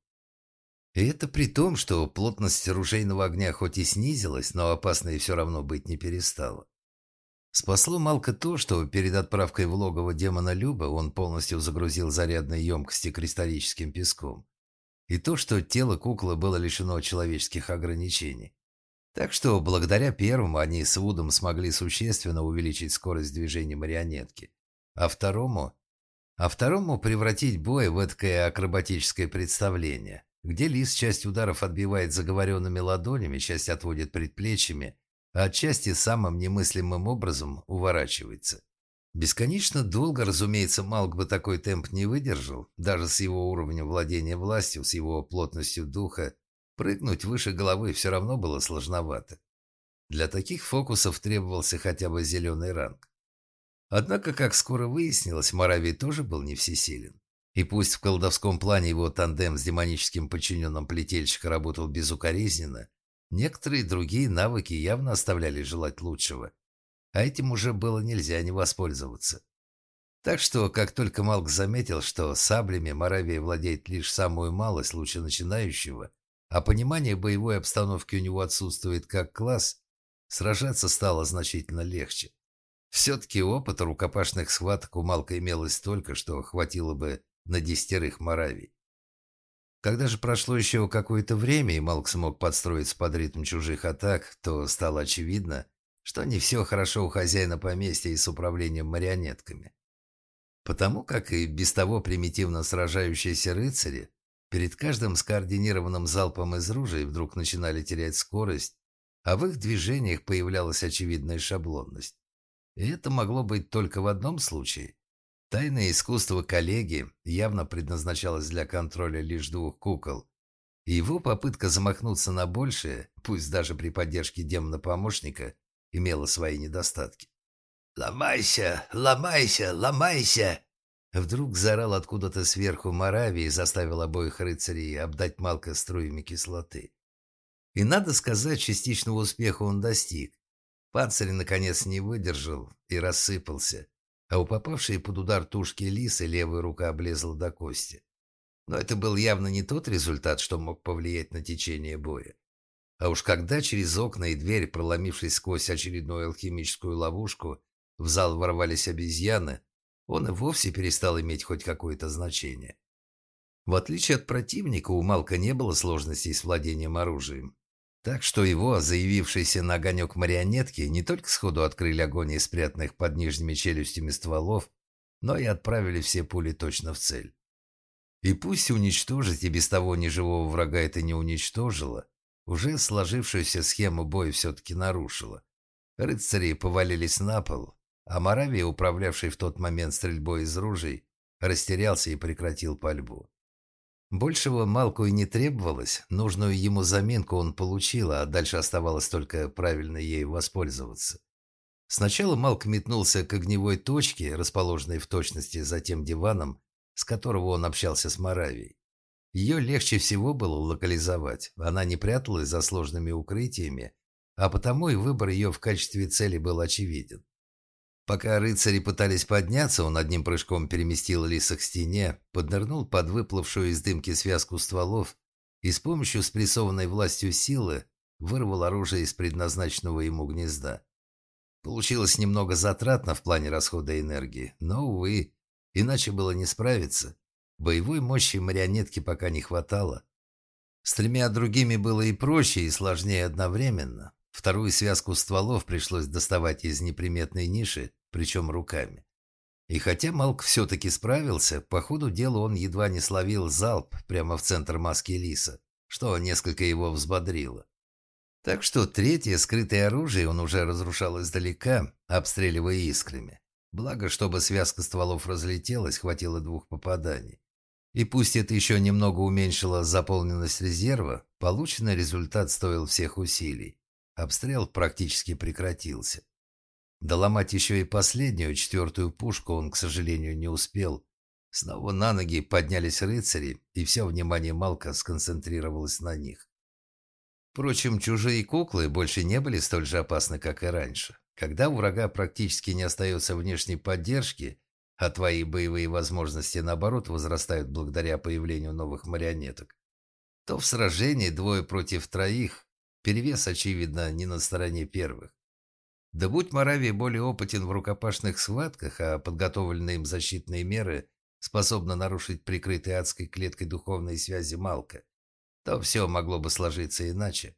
И это при том, что плотность ружейного огня хоть и снизилась, но опасной все равно быть не перестала. Спасло Малка то, что перед отправкой в логово демона Люба он полностью загрузил зарядные емкости кристаллическим песком. И то, что тело куклы было лишено человеческих ограничений. Так что благодаря первому они с Вудом смогли существенно увеличить скорость движения марионетки. А второму... А второму превратить бой в эдакое акробатическое представление, где Лис часть ударов отбивает заговоренными ладонями, часть отводит предплечьями, а отчасти самым немыслимым образом уворачивается. Бесконечно долго, разумеется, Малк бы такой темп не выдержал, даже с его уровнем владения властью, с его плотностью духа, прыгнуть выше головы все равно было сложновато. Для таких фокусов требовался хотя бы зеленый ранг. Однако, как скоро выяснилось, Моравий тоже был не всесилен. И пусть в колдовском плане его тандем с демоническим подчиненным плетельщика работал безукоризненно, некоторые другие навыки явно оставляли желать лучшего, а этим уже было нельзя не воспользоваться. Так что, как только Малк заметил, что саблями Моравия владеет лишь самую малость лучше начинающего, а понимание боевой обстановки у него отсутствует как класс, сражаться стало значительно легче. Все-таки опыта рукопашных схваток у Малка имелось столько, что хватило бы на десятерых Моравий. Когда же прошло еще какое-то время, и Малк смог подстроиться под ритм чужих атак, то стало очевидно, что не все хорошо у хозяина поместья и с управлением марионетками. Потому как и без того примитивно сражающиеся рыцари перед каждым скоординированным залпом из ружей вдруг начинали терять скорость, а в их движениях появлялась очевидная шаблонность. И это могло быть только в одном случае. Тайное искусство коллеги явно предназначалось для контроля лишь двух кукол, и его попытка замахнуться на большее, пусть даже при поддержке демона-помощника, имела свои недостатки. «Ломайся! Ломайся! Ломайся!» Вдруг заорал откуда-то сверху Моравий и заставил обоих рыцарей обдать Малка струями кислоты. И, надо сказать, частичного успеха он достиг. Панцирь, наконец, не выдержал и рассыпался, а у попавшей под удар тушки лисы левая рука облезла до кости. Но это был явно не тот результат, что мог повлиять на течение боя. А уж когда через окна и дверь, проломившись сквозь очередную алхимическую ловушку, в зал ворвались обезьяны, он и вовсе перестал иметь хоть какое-то значение. В отличие от противника, у Малка не было сложностей с владением оружием. Так что его, заявившиеся на огонек марионетки, не только сходу открыли огонь из спрятанных под нижними челюстями стволов, но и отправили все пули точно в цель. И пусть уничтожить и без того неживого врага это не уничтожило, уже сложившуюся схему боя все-таки нарушило. Рыцари повалились на пол, а Моравия, управлявший в тот момент стрельбой из ружей, растерялся и прекратил пальбу. Большего Малку и не требовалось, нужную ему заминку он получил, а дальше оставалось только правильно ею воспользоваться. Сначала Малк метнулся к огневой точке, расположенной в точности за тем диваном, с которого он общался с Моравией. Ее легче всего было локализовать, она не пряталась за сложными укрытиями, а потому и выбор ее в качестве цели был очевиден. Пока рыцари пытались подняться, он одним прыжком переместил лиса к стене, поднырнул под выплывшую из дымки связку стволов и с помощью спрессованной властью силы вырвал оружие из предназначенного ему гнезда. Получилось немного затратно в плане расхода энергии, но, увы, иначе было не справиться. Боевой мощи марионетки пока не хватало. С тремя другими было и проще, и сложнее одновременно. Вторую связку стволов пришлось доставать из неприметной ниши, причем руками. И хотя Малк все-таки справился, по ходу дела он едва не словил залп прямо в центр маски лиса, что несколько его взбодрило. Так что третье скрытое оружие он уже разрушал издалека, обстреливая искрами. Благо, чтобы связка стволов разлетелась, хватило двух попаданий. И пусть это еще немного уменьшило заполненность резерва, полученный результат стоил всех усилий. Обстрел практически прекратился. Доломать еще и последнюю, четвертую пушку он, к сожалению, не успел. Снова на ноги поднялись рыцари, и все внимание Малка сконцентрировалось на них. Впрочем, чужие куклы больше не были столь же опасны, как и раньше. Когда у врага практически не остается внешней поддержки, а твои боевые возможности, наоборот, возрастают благодаря появлению новых марионеток, то в сражении двое против троих перевес, очевидно, не на стороне первых. Да будь Моравий более опытен в рукопашных схватках, а подготовленные им защитные меры способны нарушить прикрытые адской клеткой духовные связи Малка, то все могло бы сложиться иначе.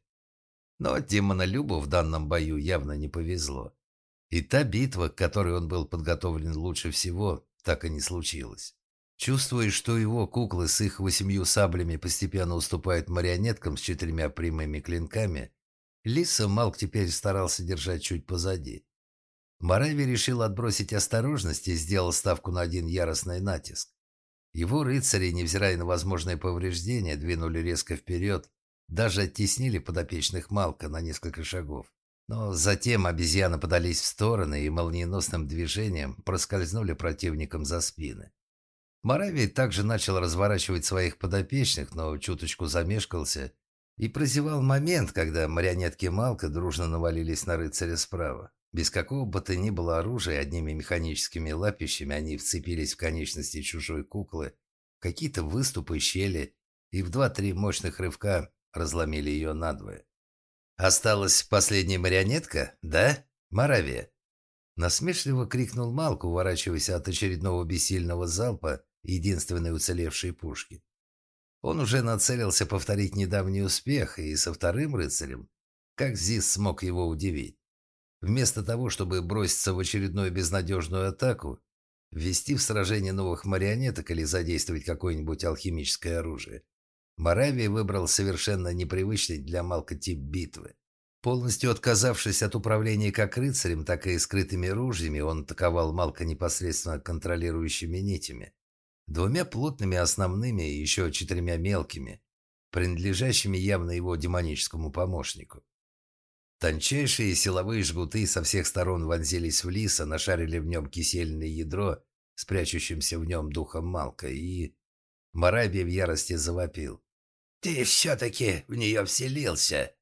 Но демонолюбу в данном бою явно не повезло. И та битва, к которой он был подготовлен лучше всего, так и не случилась. Чувствуя, что его куклы с их восемью саблями постепенно уступают марионеткам с четырьмя прямыми клинками, лиса Малк теперь старался держать чуть позади. Моравий решил отбросить осторожность и сделал ставку на один яростный натиск. Его рыцари, невзирая на возможные повреждения, двинули резко вперед, даже оттеснили подопечных Малка на несколько шагов. Но затем обезьяны подались в стороны и молниеносным движением проскользнули противникам за спины. Моравий также начал разворачивать своих подопечных, но чуточку замешкался и прозевал момент, когда марионетки Малка дружно навалились на рыцаря справа. Без какого бы то ни было оружия, одними механическими лапищами они вцепились в конечности чужой куклы, в какие-то выступы, щели, и в два-три мощных рывка разломили ее надвое. «Осталась последняя марионетка, да, Моравия?» Насмешливо крикнул Малк, уворачиваясь от очередного бессильного залпа единственной уцелевшей пушки. Он уже нацелился повторить недавний успех, и со вторым рыцарем, как Зис смог его удивить. Вместо того, чтобы броситься в очередную безнадежную атаку, ввести в сражение новых марионеток или задействовать какое-нибудь алхимическое оружие, Моравия выбрал совершенно непривычный для Малка тип битвы. Полностью отказавшись от управления как рыцарем, так и скрытыми ружьями, он атаковал Малка непосредственно контролирующими нитями. Двумя плотными основными и еще четырьмя мелкими, принадлежащими явно его демоническому помощнику. Тончайшие силовые жгуты со всех сторон вонзились в лиса, нашарили в нем кисельное ядро с прячущимся в нем духом Малка, и Моравия в ярости завопил: «Ты все-таки в нее вселился!»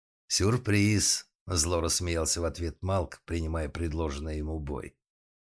«Сюрприз!» – зло рассмеялся в ответ Малк, принимая предложенный ему бой.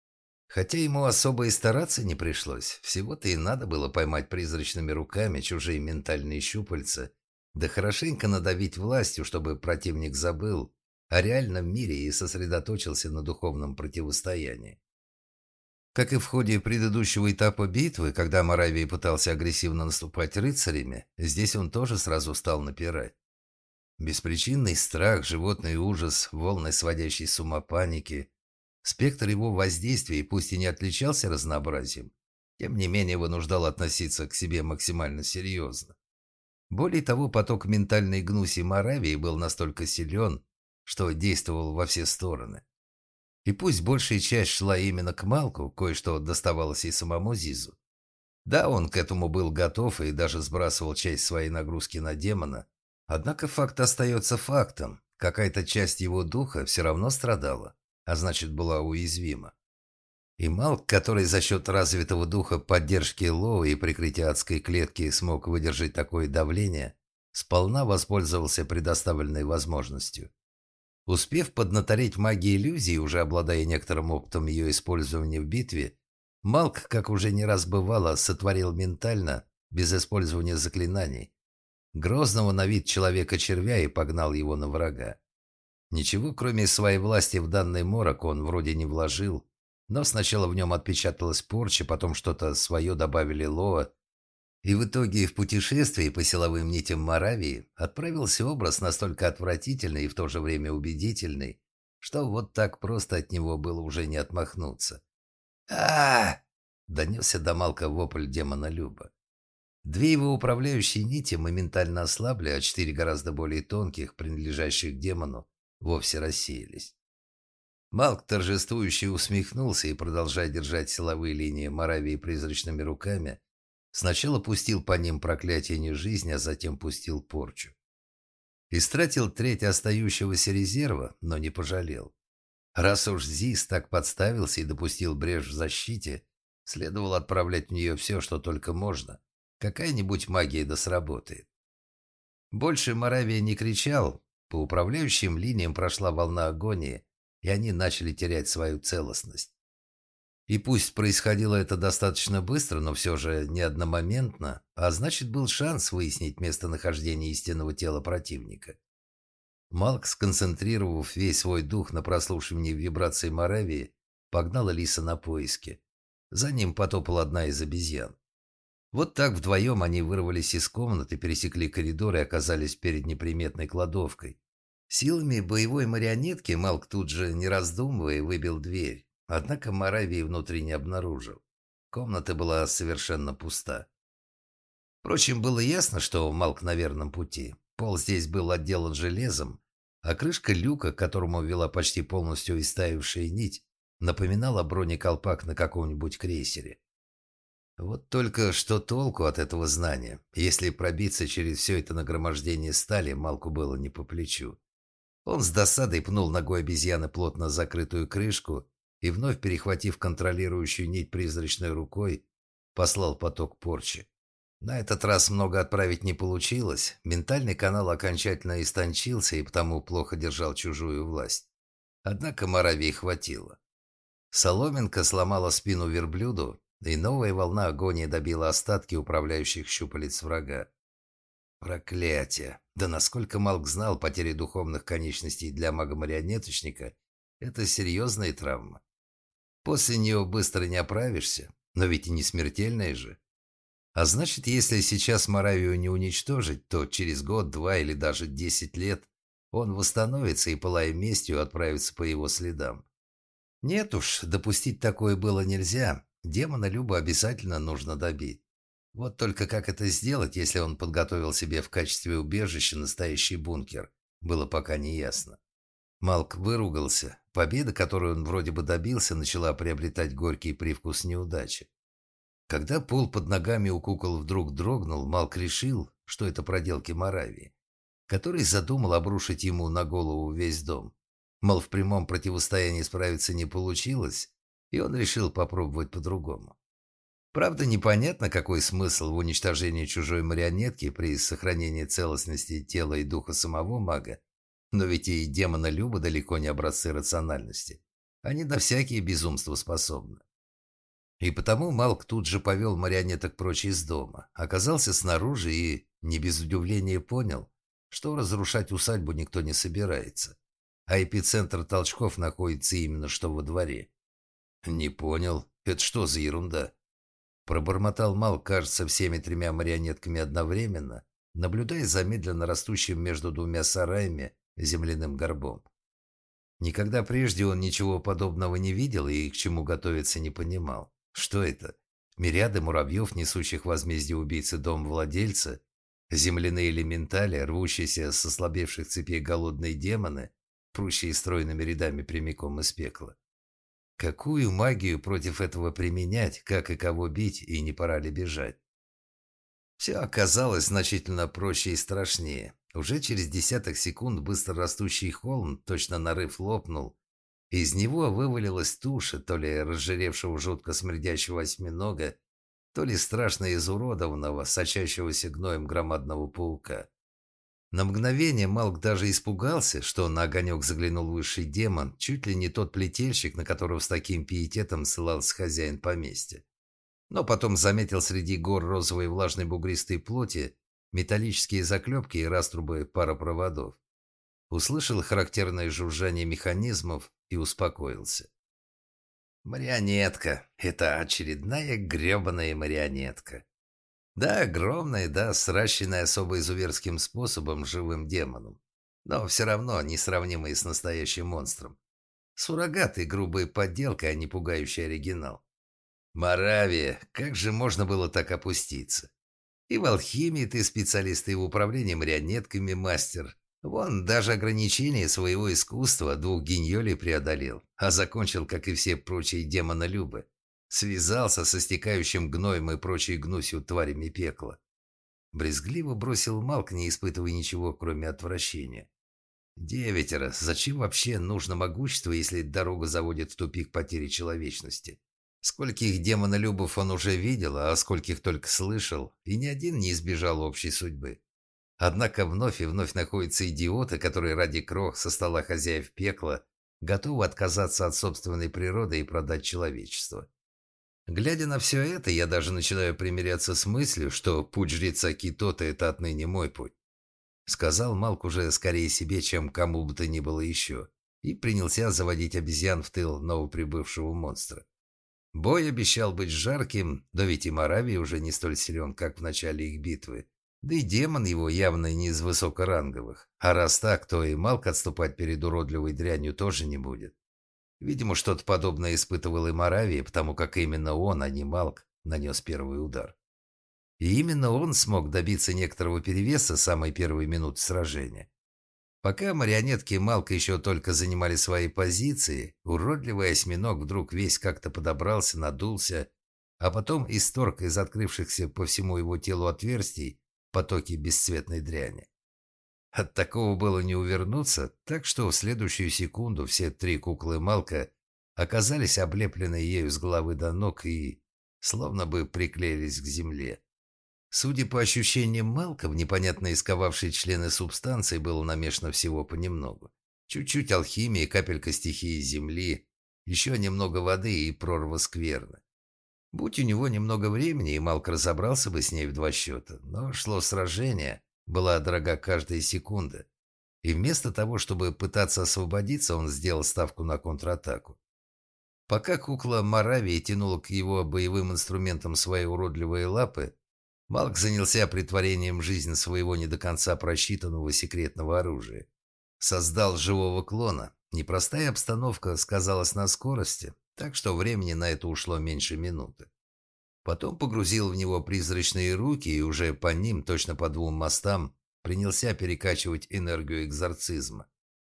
Хотя ему особо и стараться не пришлось, всего-то и надо было поймать призрачными руками чужие ментальные щупальца, да хорошенько надавить властью, чтобы противник забыл о реальном мире и сосредоточился на духовном противостоянии. Как и в ходе предыдущего этапа битвы, когда Моравий пытался агрессивно наступать рыцарями, здесь он тоже сразу стал напирать. Беспричинный страх, животный ужас, волны сводящей с ума паники. Спектр его воздействия, пусть и не отличался разнообразием, тем не менее вынуждал относиться к себе максимально серьезно. Более того, поток ментальной гнуси Моравии был настолько силен, что действовал во все стороны. И пусть большая часть шла именно к Малку, кое-что доставалось и самому Зизу. Да, он к этому был готов и даже сбрасывал часть своей нагрузки на демона, однако факт остается фактом. Какая-то часть его духа все равно страдала, а значит была уязвима. И Малк, который за счет развитого духа поддержки Лоу и прикрытия адской клетки смог выдержать такое давление, сполна воспользовался предоставленной возможностью. Успев поднатореть магии иллюзии, уже обладая некоторым опытом ее использования в битве, Малк, как уже не раз бывало, сотворил ментально, без использования заклинаний, грозного на вид человека-червя и погнал его на врага. Ничего, кроме своей власти в данный морок, он вроде не вложил, но сначала в нем отпечаталась порча, потом что-то свое добавили Лоа, и в итоге в путешествии по силовым нитям Моравии отправился образ настолько отвратительный и в то же время убедительный, что вот так просто от него было уже не отмахнуться. а донесся до Малка вопль демона Люба. Две его управляющие нити моментально ослабли, а четыре гораздо более тонких, принадлежащих демону, вовсе рассеялись. Малк торжествующе усмехнулся и, продолжая держать силовые линии Моравии призрачными руками, сначала пустил по ним проклятие нежизни, а затем пустил порчу. Истратил треть остающегося резерва, но не пожалел. Раз уж Зис так подставился и допустил брешь в защите, следовало отправлять в нее все, что только можно. Какая-нибудь магия да сработает. Больше Моравия не кричал. По управляющим линиям прошла волна агонии, и они начали терять свою целостность. И пусть происходило это достаточно быстро, но все же не одномоментно, а значит был шанс выяснить местонахождение истинного тела противника. Малк, сконцентрировав весь свой дух на прослушивании вибраций Моравии, погнал Лиса на поиски. За ним потопала одна из обезьян. Вот так вдвоем они вырвались из комнаты, пересекли коридор и оказались перед неприметной кладовкой. Силами боевой марионетки Малк тут же, не раздумывая, выбил дверь. Однако Моравии внутри не обнаружил. Комната была совершенно пуста. Впрочем, было ясно, что Малк на верном пути. Пол здесь был отделан железом, а крышка люка, к которому вела почти полностью истаившая нить, напоминала бронеколпак на каком-нибудь крейсере. Вот только что толку от этого знания, если пробиться через все это нагромождение стали, Малку было не по плечу. Он с досадой пнул ногой обезьяны плотно закрытую крышку и, вновь перехватив контролирующую нить призрачной рукой, послал поток порчи. На этот раз много отправить не получилось. Ментальный канал окончательно истончился и потому плохо держал чужую власть. Однако Моравии хватило. Соломенка сломала спину верблюду, и новая волна агонии добила остатки управляющих щупалец врага. Проклятие! Да насколько Малк знал, потери духовных конечностей для мага-марионеточника – это серьезная травма. После нее быстро не оправишься, но ведь и не смертельная же. А значит, если сейчас Моравию не уничтожить, то через год, два или даже десять лет он восстановится и, пылая местью, отправится по его следам. Нет уж, допустить такое было нельзя. Демона Люба обязательно нужно добить. Вот только как это сделать, если он подготовил себе в качестве убежища настоящий бункер, было пока не ясно. Малк выругался. Победа, которую он вроде бы добился, начала приобретать горький привкус неудачи. Когда пол под ногами у кукол вдруг дрогнул, Малк решил, что это проделки Моравии, который задумал обрушить ему на голову весь дом. Мол, в прямом противостоянии справиться не получилось, и он решил попробовать по-другому. Правда, непонятно, какой смысл в уничтожении чужой марионетки при сохранении целостности тела и духа самого мага, но ведь и демона Люба далеко не образцы рациональности. Они на всякие безумства способны. И потому Малк тут же повел марионеток прочь из дома, оказался снаружи и, не без удивления, понял, что разрушать усадьбу никто не собирается, а эпицентр толчков находится именно что во дворе. «Не понял, это что за ерунда?» Пробормотал Малк, кажется, всеми тремя марионетками одновременно, наблюдая за медленно растущим между двумя сараями земляным горбом. Никогда прежде он ничего подобного не видел и к чему готовиться не понимал. Что это? Мириады муравьев, несущих возмездие убийцы дом владельца? Земляные элементали, рвущиеся с ослабевших цепей голодные демоны, прущие стройными рядами прямиком из пекла? Какую магию против этого применять, как и кого бить, и не пора ли бежать? Все оказалось значительно проще и страшнее. Уже через десяток секунд быстро растущий холм, точно нарыв, лопнул. Из него вывалилась туша, то ли разжиревшего жутко смердящего осьминога, то ли страшно изуродованного, сочащегося гноем громадного паука. На мгновение Малк даже испугался, что на огонек заглянул высший демон, чуть ли не тот плетельщик, на которого с таким пиететом ссылался хозяин поместья. Но потом заметил среди гор розовой влажной бугристой плоти металлические заклепки и раструбы паропроводов. Услышал характерное жужжание механизмов и успокоился. Марионетка. Это очередная гребаная марионетка. Да, огромная, да, сращенная особо изуверским способом живым демоном. Но все равно несравнимая с настоящим монстром. Суррогат и грубая подделка, а не пугающий оригинал. Моравия, как же можно было так опуститься? И в алхимии ты специалист, и в управлении марионетками мастер. Вон, даже ограничения своего искусства двух гиньолей преодолел, а закончил, как и все прочие демонолюбы. Связался со стекающим гноем и прочей гнусью тварями пекла. Брезгливо бросил Малк, не испытывая ничего, кроме отвращения. Девятеро. Зачем вообще нужно могущество, если дорога заводит в тупик потери человечности? Скольких демонолюбов он уже видел, а скольких только слышал, и ни один не избежал общей судьбы. Однако вновь и вновь находятся идиоты, которые ради крох со стола хозяев пекла готовы отказаться от собственной природы и продать человечество. Глядя на все это, я даже начинаю примиряться с мыслью, что путь жреца Китота – это отныне мой путь. Сказал Малк уже скорее себе, чем кому бы то ни было еще, и принялся заводить обезьян в тыл новоприбывшего монстра. Бой обещал быть жарким, но ведь и Моравий уже не столь силен, как в начале их битвы. Да и демон его явно не из высокоранговых. А раз так, то и Малк отступать перед уродливой дрянью тоже не будет. Видимо, что-то подобное испытывал и Моравий, потому как именно он, а не Малк, нанес первый удар. И именно он смог добиться некоторого перевеса с самой первой минуты сражения. Пока марионетки Малка еще только занимали свои позиции, уродливый осьминог вдруг весь как-то подобрался, надулся, а потом исторг из открывшихся по всему его телу отверстий потоки бесцветной дряни. От такого было не увернуться, так что в следующую секунду все три куклы Малка оказались облеплены ею с головы до ног и словно бы приклеились к земле. Судя по ощущениям Малка, в непонятно исковавшей члены субстанции было намешано всего понемногу. Чуть-чуть алхимии, капелька стихии земли, еще немного воды и прорва скверны. Будь у него немного времени, и Малк разобрался бы с ней в два счета, но шло сражение, была дорога каждая секунда. И вместо того, чтобы пытаться освободиться, он сделал ставку на контратаку. Пока кукла Моравии тянула к его боевым инструментам свои уродливые лапы, Малк занялся притворением в жизнь своего не до конца просчитанного секретного оружия. Создал живого клона. Непростая обстановка сказалась на скорости, так что времени на это ушло меньше минуты. Потом погрузил в него призрачные руки и уже по ним, точно по двум мостам, принялся перекачивать энергию экзорцизма.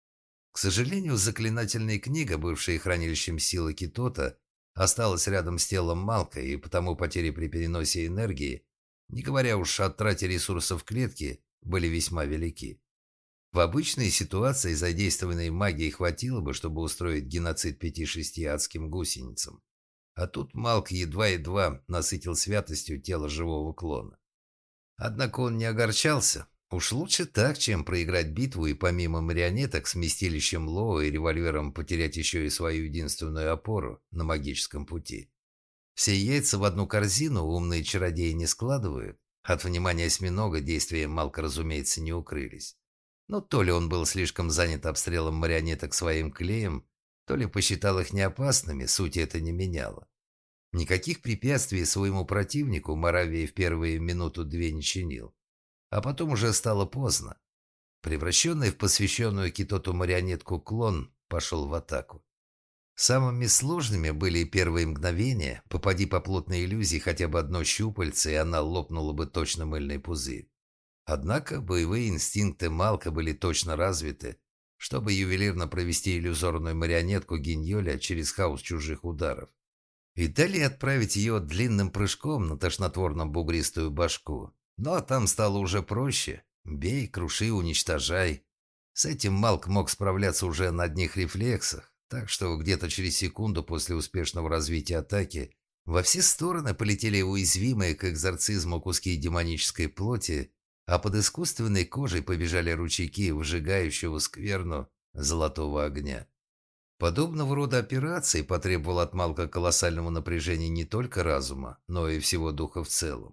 К сожалению, заклинательная книга, бывшая хранилищем силы Китота, осталась рядом с телом Малка, и потому потери при переносе энергии, не говоря уж о трате ресурсов клетки, были весьма велики. В обычной ситуации задействованной магии хватило бы, чтобы устроить геноцид пяти-шести адским гусеницам. А тут Малк едва-едва насытил святостью тело живого клона. Однако он не огорчался. Уж лучше так, чем проиграть битву и помимо марионеток с вместилищем Лоа и револьвером потерять еще и свою единственную опору на магическом пути. Все яйца в одну корзину умные чародеи не складывают. От внимания осьминога действия Малка, разумеется, не укрылись. Но то ли он был слишком занят обстрелом марионеток своим клеем, то ли посчитал их неопасными, сути это не меняло. Никаких препятствий своему противнику Моравия в первые минуту-две не чинил. А потом уже стало поздно. Превращенный в посвященную Китоту марионетку клон пошел в атаку. Самыми сложными были первые мгновения. Попади по плотной иллюзии хотя бы одно щупальце, и она лопнула бы точно мыльный пузырь. Однако боевые инстинкты Малка были точно развиты, чтобы ювелирно провести иллюзорную марионетку Гиньоля через хаос чужих ударов. И далее отправить ее длинным прыжком на тошнотворно бугристую башку. Но там стало уже проще. Бей, круши, уничтожай. С этим Малк мог справляться уже на одних рефлексах, так что где-то через секунду после успешного развития атаки во все стороны полетели уязвимые к экзорцизму куски демонической плоти, а под искусственной кожей побежали ручейки выжигающего скверну золотого огня. Подобного рода операции потребовал от Малка колоссального напряжения не только разума, но и всего духа в целом.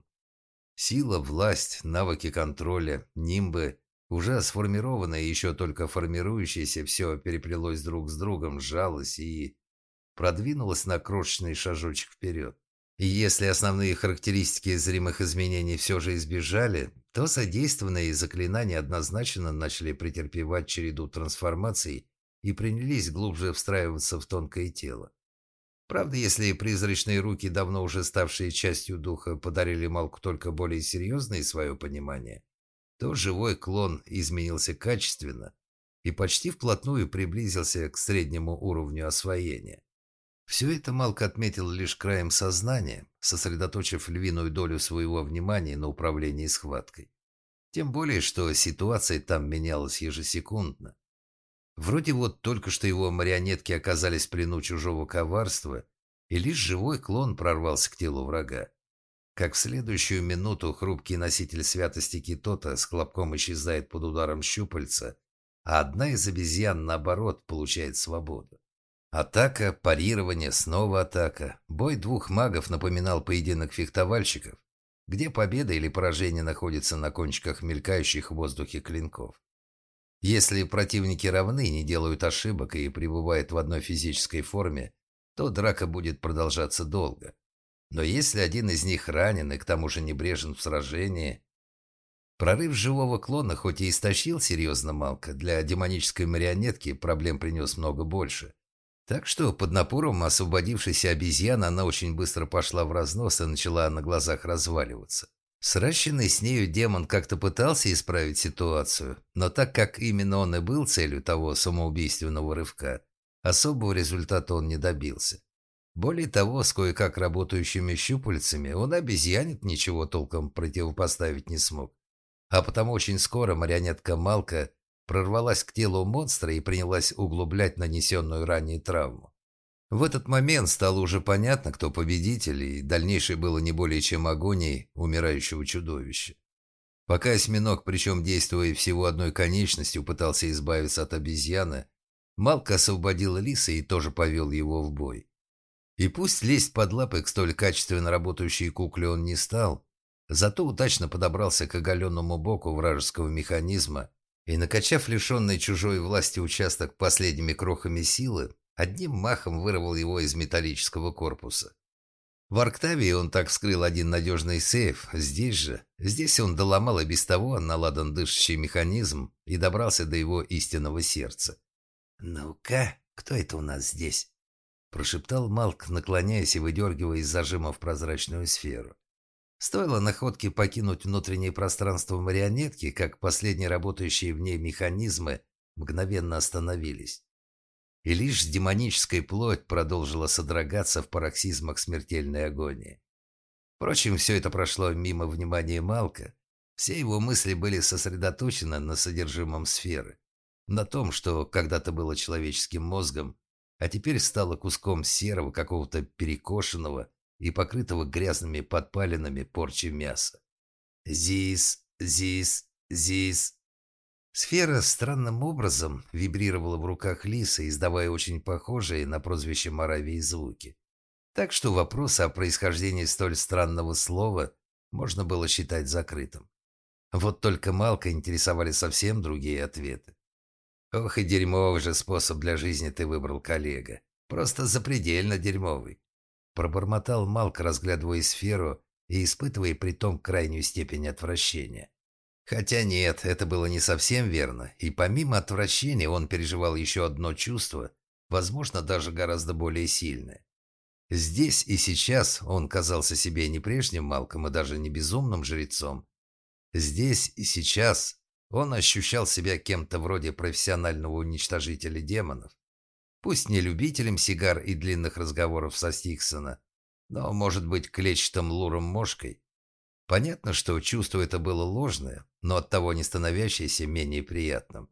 Сила, власть, навыки контроля, нимбы, уже сформированное и еще только формирующееся, все переплелось друг с другом, сжалось и продвинулось на крошечный шажочек вперед. И если основные характеристики зримых изменений все же избежали, то задействованные заклинания однозначно начали претерпевать череду трансформаций и принялись глубже встраиваться в тонкое тело. Правда, если призрачные руки, давно уже ставшие частью духа, подарили Малку только более серьезное свое понимание, то живой клон изменился качественно и почти вплотную приблизился к среднему уровню освоения. Все это Малк отметил лишь краем сознания, сосредоточив львиную долю своего внимания на управлении схваткой. Тем более, что ситуация там менялась ежесекундно. Вроде вот только что его марионетки оказались в плену чужого коварства, и лишь живой клон прорвался к телу врага. Как в следующую минуту хрупкий носитель святости Китота с хлопком исчезает под ударом щупальца, а одна из обезьян, наоборот, получает свободу. Атака, парирование, снова атака. Бой двух магов напоминал поединок фехтовальщиков, где победа или поражение находится на кончиках мелькающих в воздухе клинков. Если противники равны, не делают ошибок и пребывают в одной физической форме, то драка будет продолжаться долго. Но если один из них ранен и к тому же небрежен в сражении... Прорыв живого клона хоть и истощил серьезно Малка, для демонической марионетки проблем принес много больше. Так что под напором освободившейся обезьяны она очень быстро пошла в разнос и начала на глазах разваливаться. Сращенный с нею демон как-то пытался исправить ситуацию, но так как именно он и был целью того самоубийственного рывка, особого результата он не добился. Более того, с кое-как работающими щупальцами он обезьянит ничего толком противопоставить не смог. А потому очень скоро марионетка Малка прорвалась к телу монстра и принялась углублять нанесенную ранее травму. В этот момент стало уже понятно, кто победитель, и дальнейшее было не более чем агонией умирающего чудовища. Пока осьминог, причем действуя всего одной конечностью, пытался избавиться от обезьяны, Малк освободил лиса и тоже повел его в бой. И пусть лезть под лапы к столь качественно работающей кукле он не стал, зато удачно подобрался к оголенному боку вражеского механизма и, накачав лишенный чужой власти участок последними крохами силы, одним махом вырвал его из металлического корпуса. В Арктавии он так вскрыл один надежный сейф, здесь же, здесь он доломал и без того наладан дышащий механизм и добрался до его истинного сердца. «Ну-ка, кто это у нас здесь?» – прошептал Малк, наклоняясь и выдергивая из зажимов прозрачную сферу. Стоило находке покинуть внутреннее пространство марионетки, как последние работающие в ней механизмы мгновенно остановились. И лишь демоническая плоть продолжила содрогаться в пароксизмах смертельной агонии. Впрочем, все это прошло мимо внимания Малка. Все его мысли были сосредоточены на содержимом сферы, на том, что когда-то было человеческим мозгом, а теперь стало куском серого, какого-то перекошенного и покрытого грязными подпалинами порчи мяса. «Зис, зис, зис». Сфера странным образом вибрировала в руках лиса, издавая очень похожие на прозвище Моравии звуки. Так что вопрос о происхождении столь странного слова можно было считать закрытым. Вот только Малка интересовали совсем другие ответы. «Ох и дерьмовый же способ для жизни ты выбрал, коллега. Просто запредельно дерьмовый», – пробормотал Малк, разглядывая сферу и испытывая притом крайнюю степень отвращения. Хотя нет, это было не совсем верно, и помимо отвращения он переживал еще одно чувство, возможно, даже гораздо более сильное. Здесь и сейчас он казался себе не прежним Малком и даже не безумным жрецом. Здесь и сейчас он ощущал себя кем-то вроде профессионального уничтожителя демонов. Пусть не любителем сигар и длинных разговоров со Стиксона, но, может быть, клетчатым луром-мошкой. Понятно, что чувство это было ложное, но оттого не становящееся менее приятным.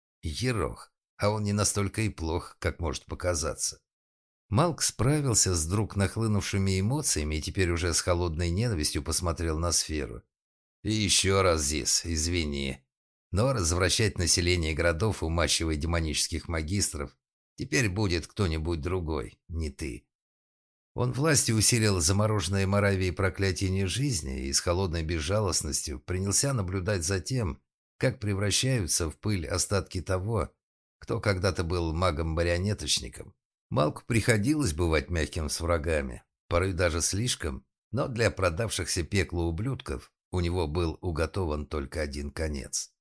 Ерох, а он не настолько и плох, как может показаться. Малк справился с вдруг нахлынувшими эмоциями и теперь уже с холодной ненавистью посмотрел на сферу. «И еще раз, Зис, извини, но развращать население городов, умащивая демонических магистров, теперь будет кто-нибудь другой, не ты». Он властью усилил замороженное Моравией проклятие нежизни и с холодной безжалостностью принялся наблюдать за тем, как превращаются в пыль остатки того, кто когда-то был магом-марионеточником. Малку приходилось бывать мягким с врагами, порой даже слишком, но для продавшихся пеклу ублюдков у него был уготован только один конец.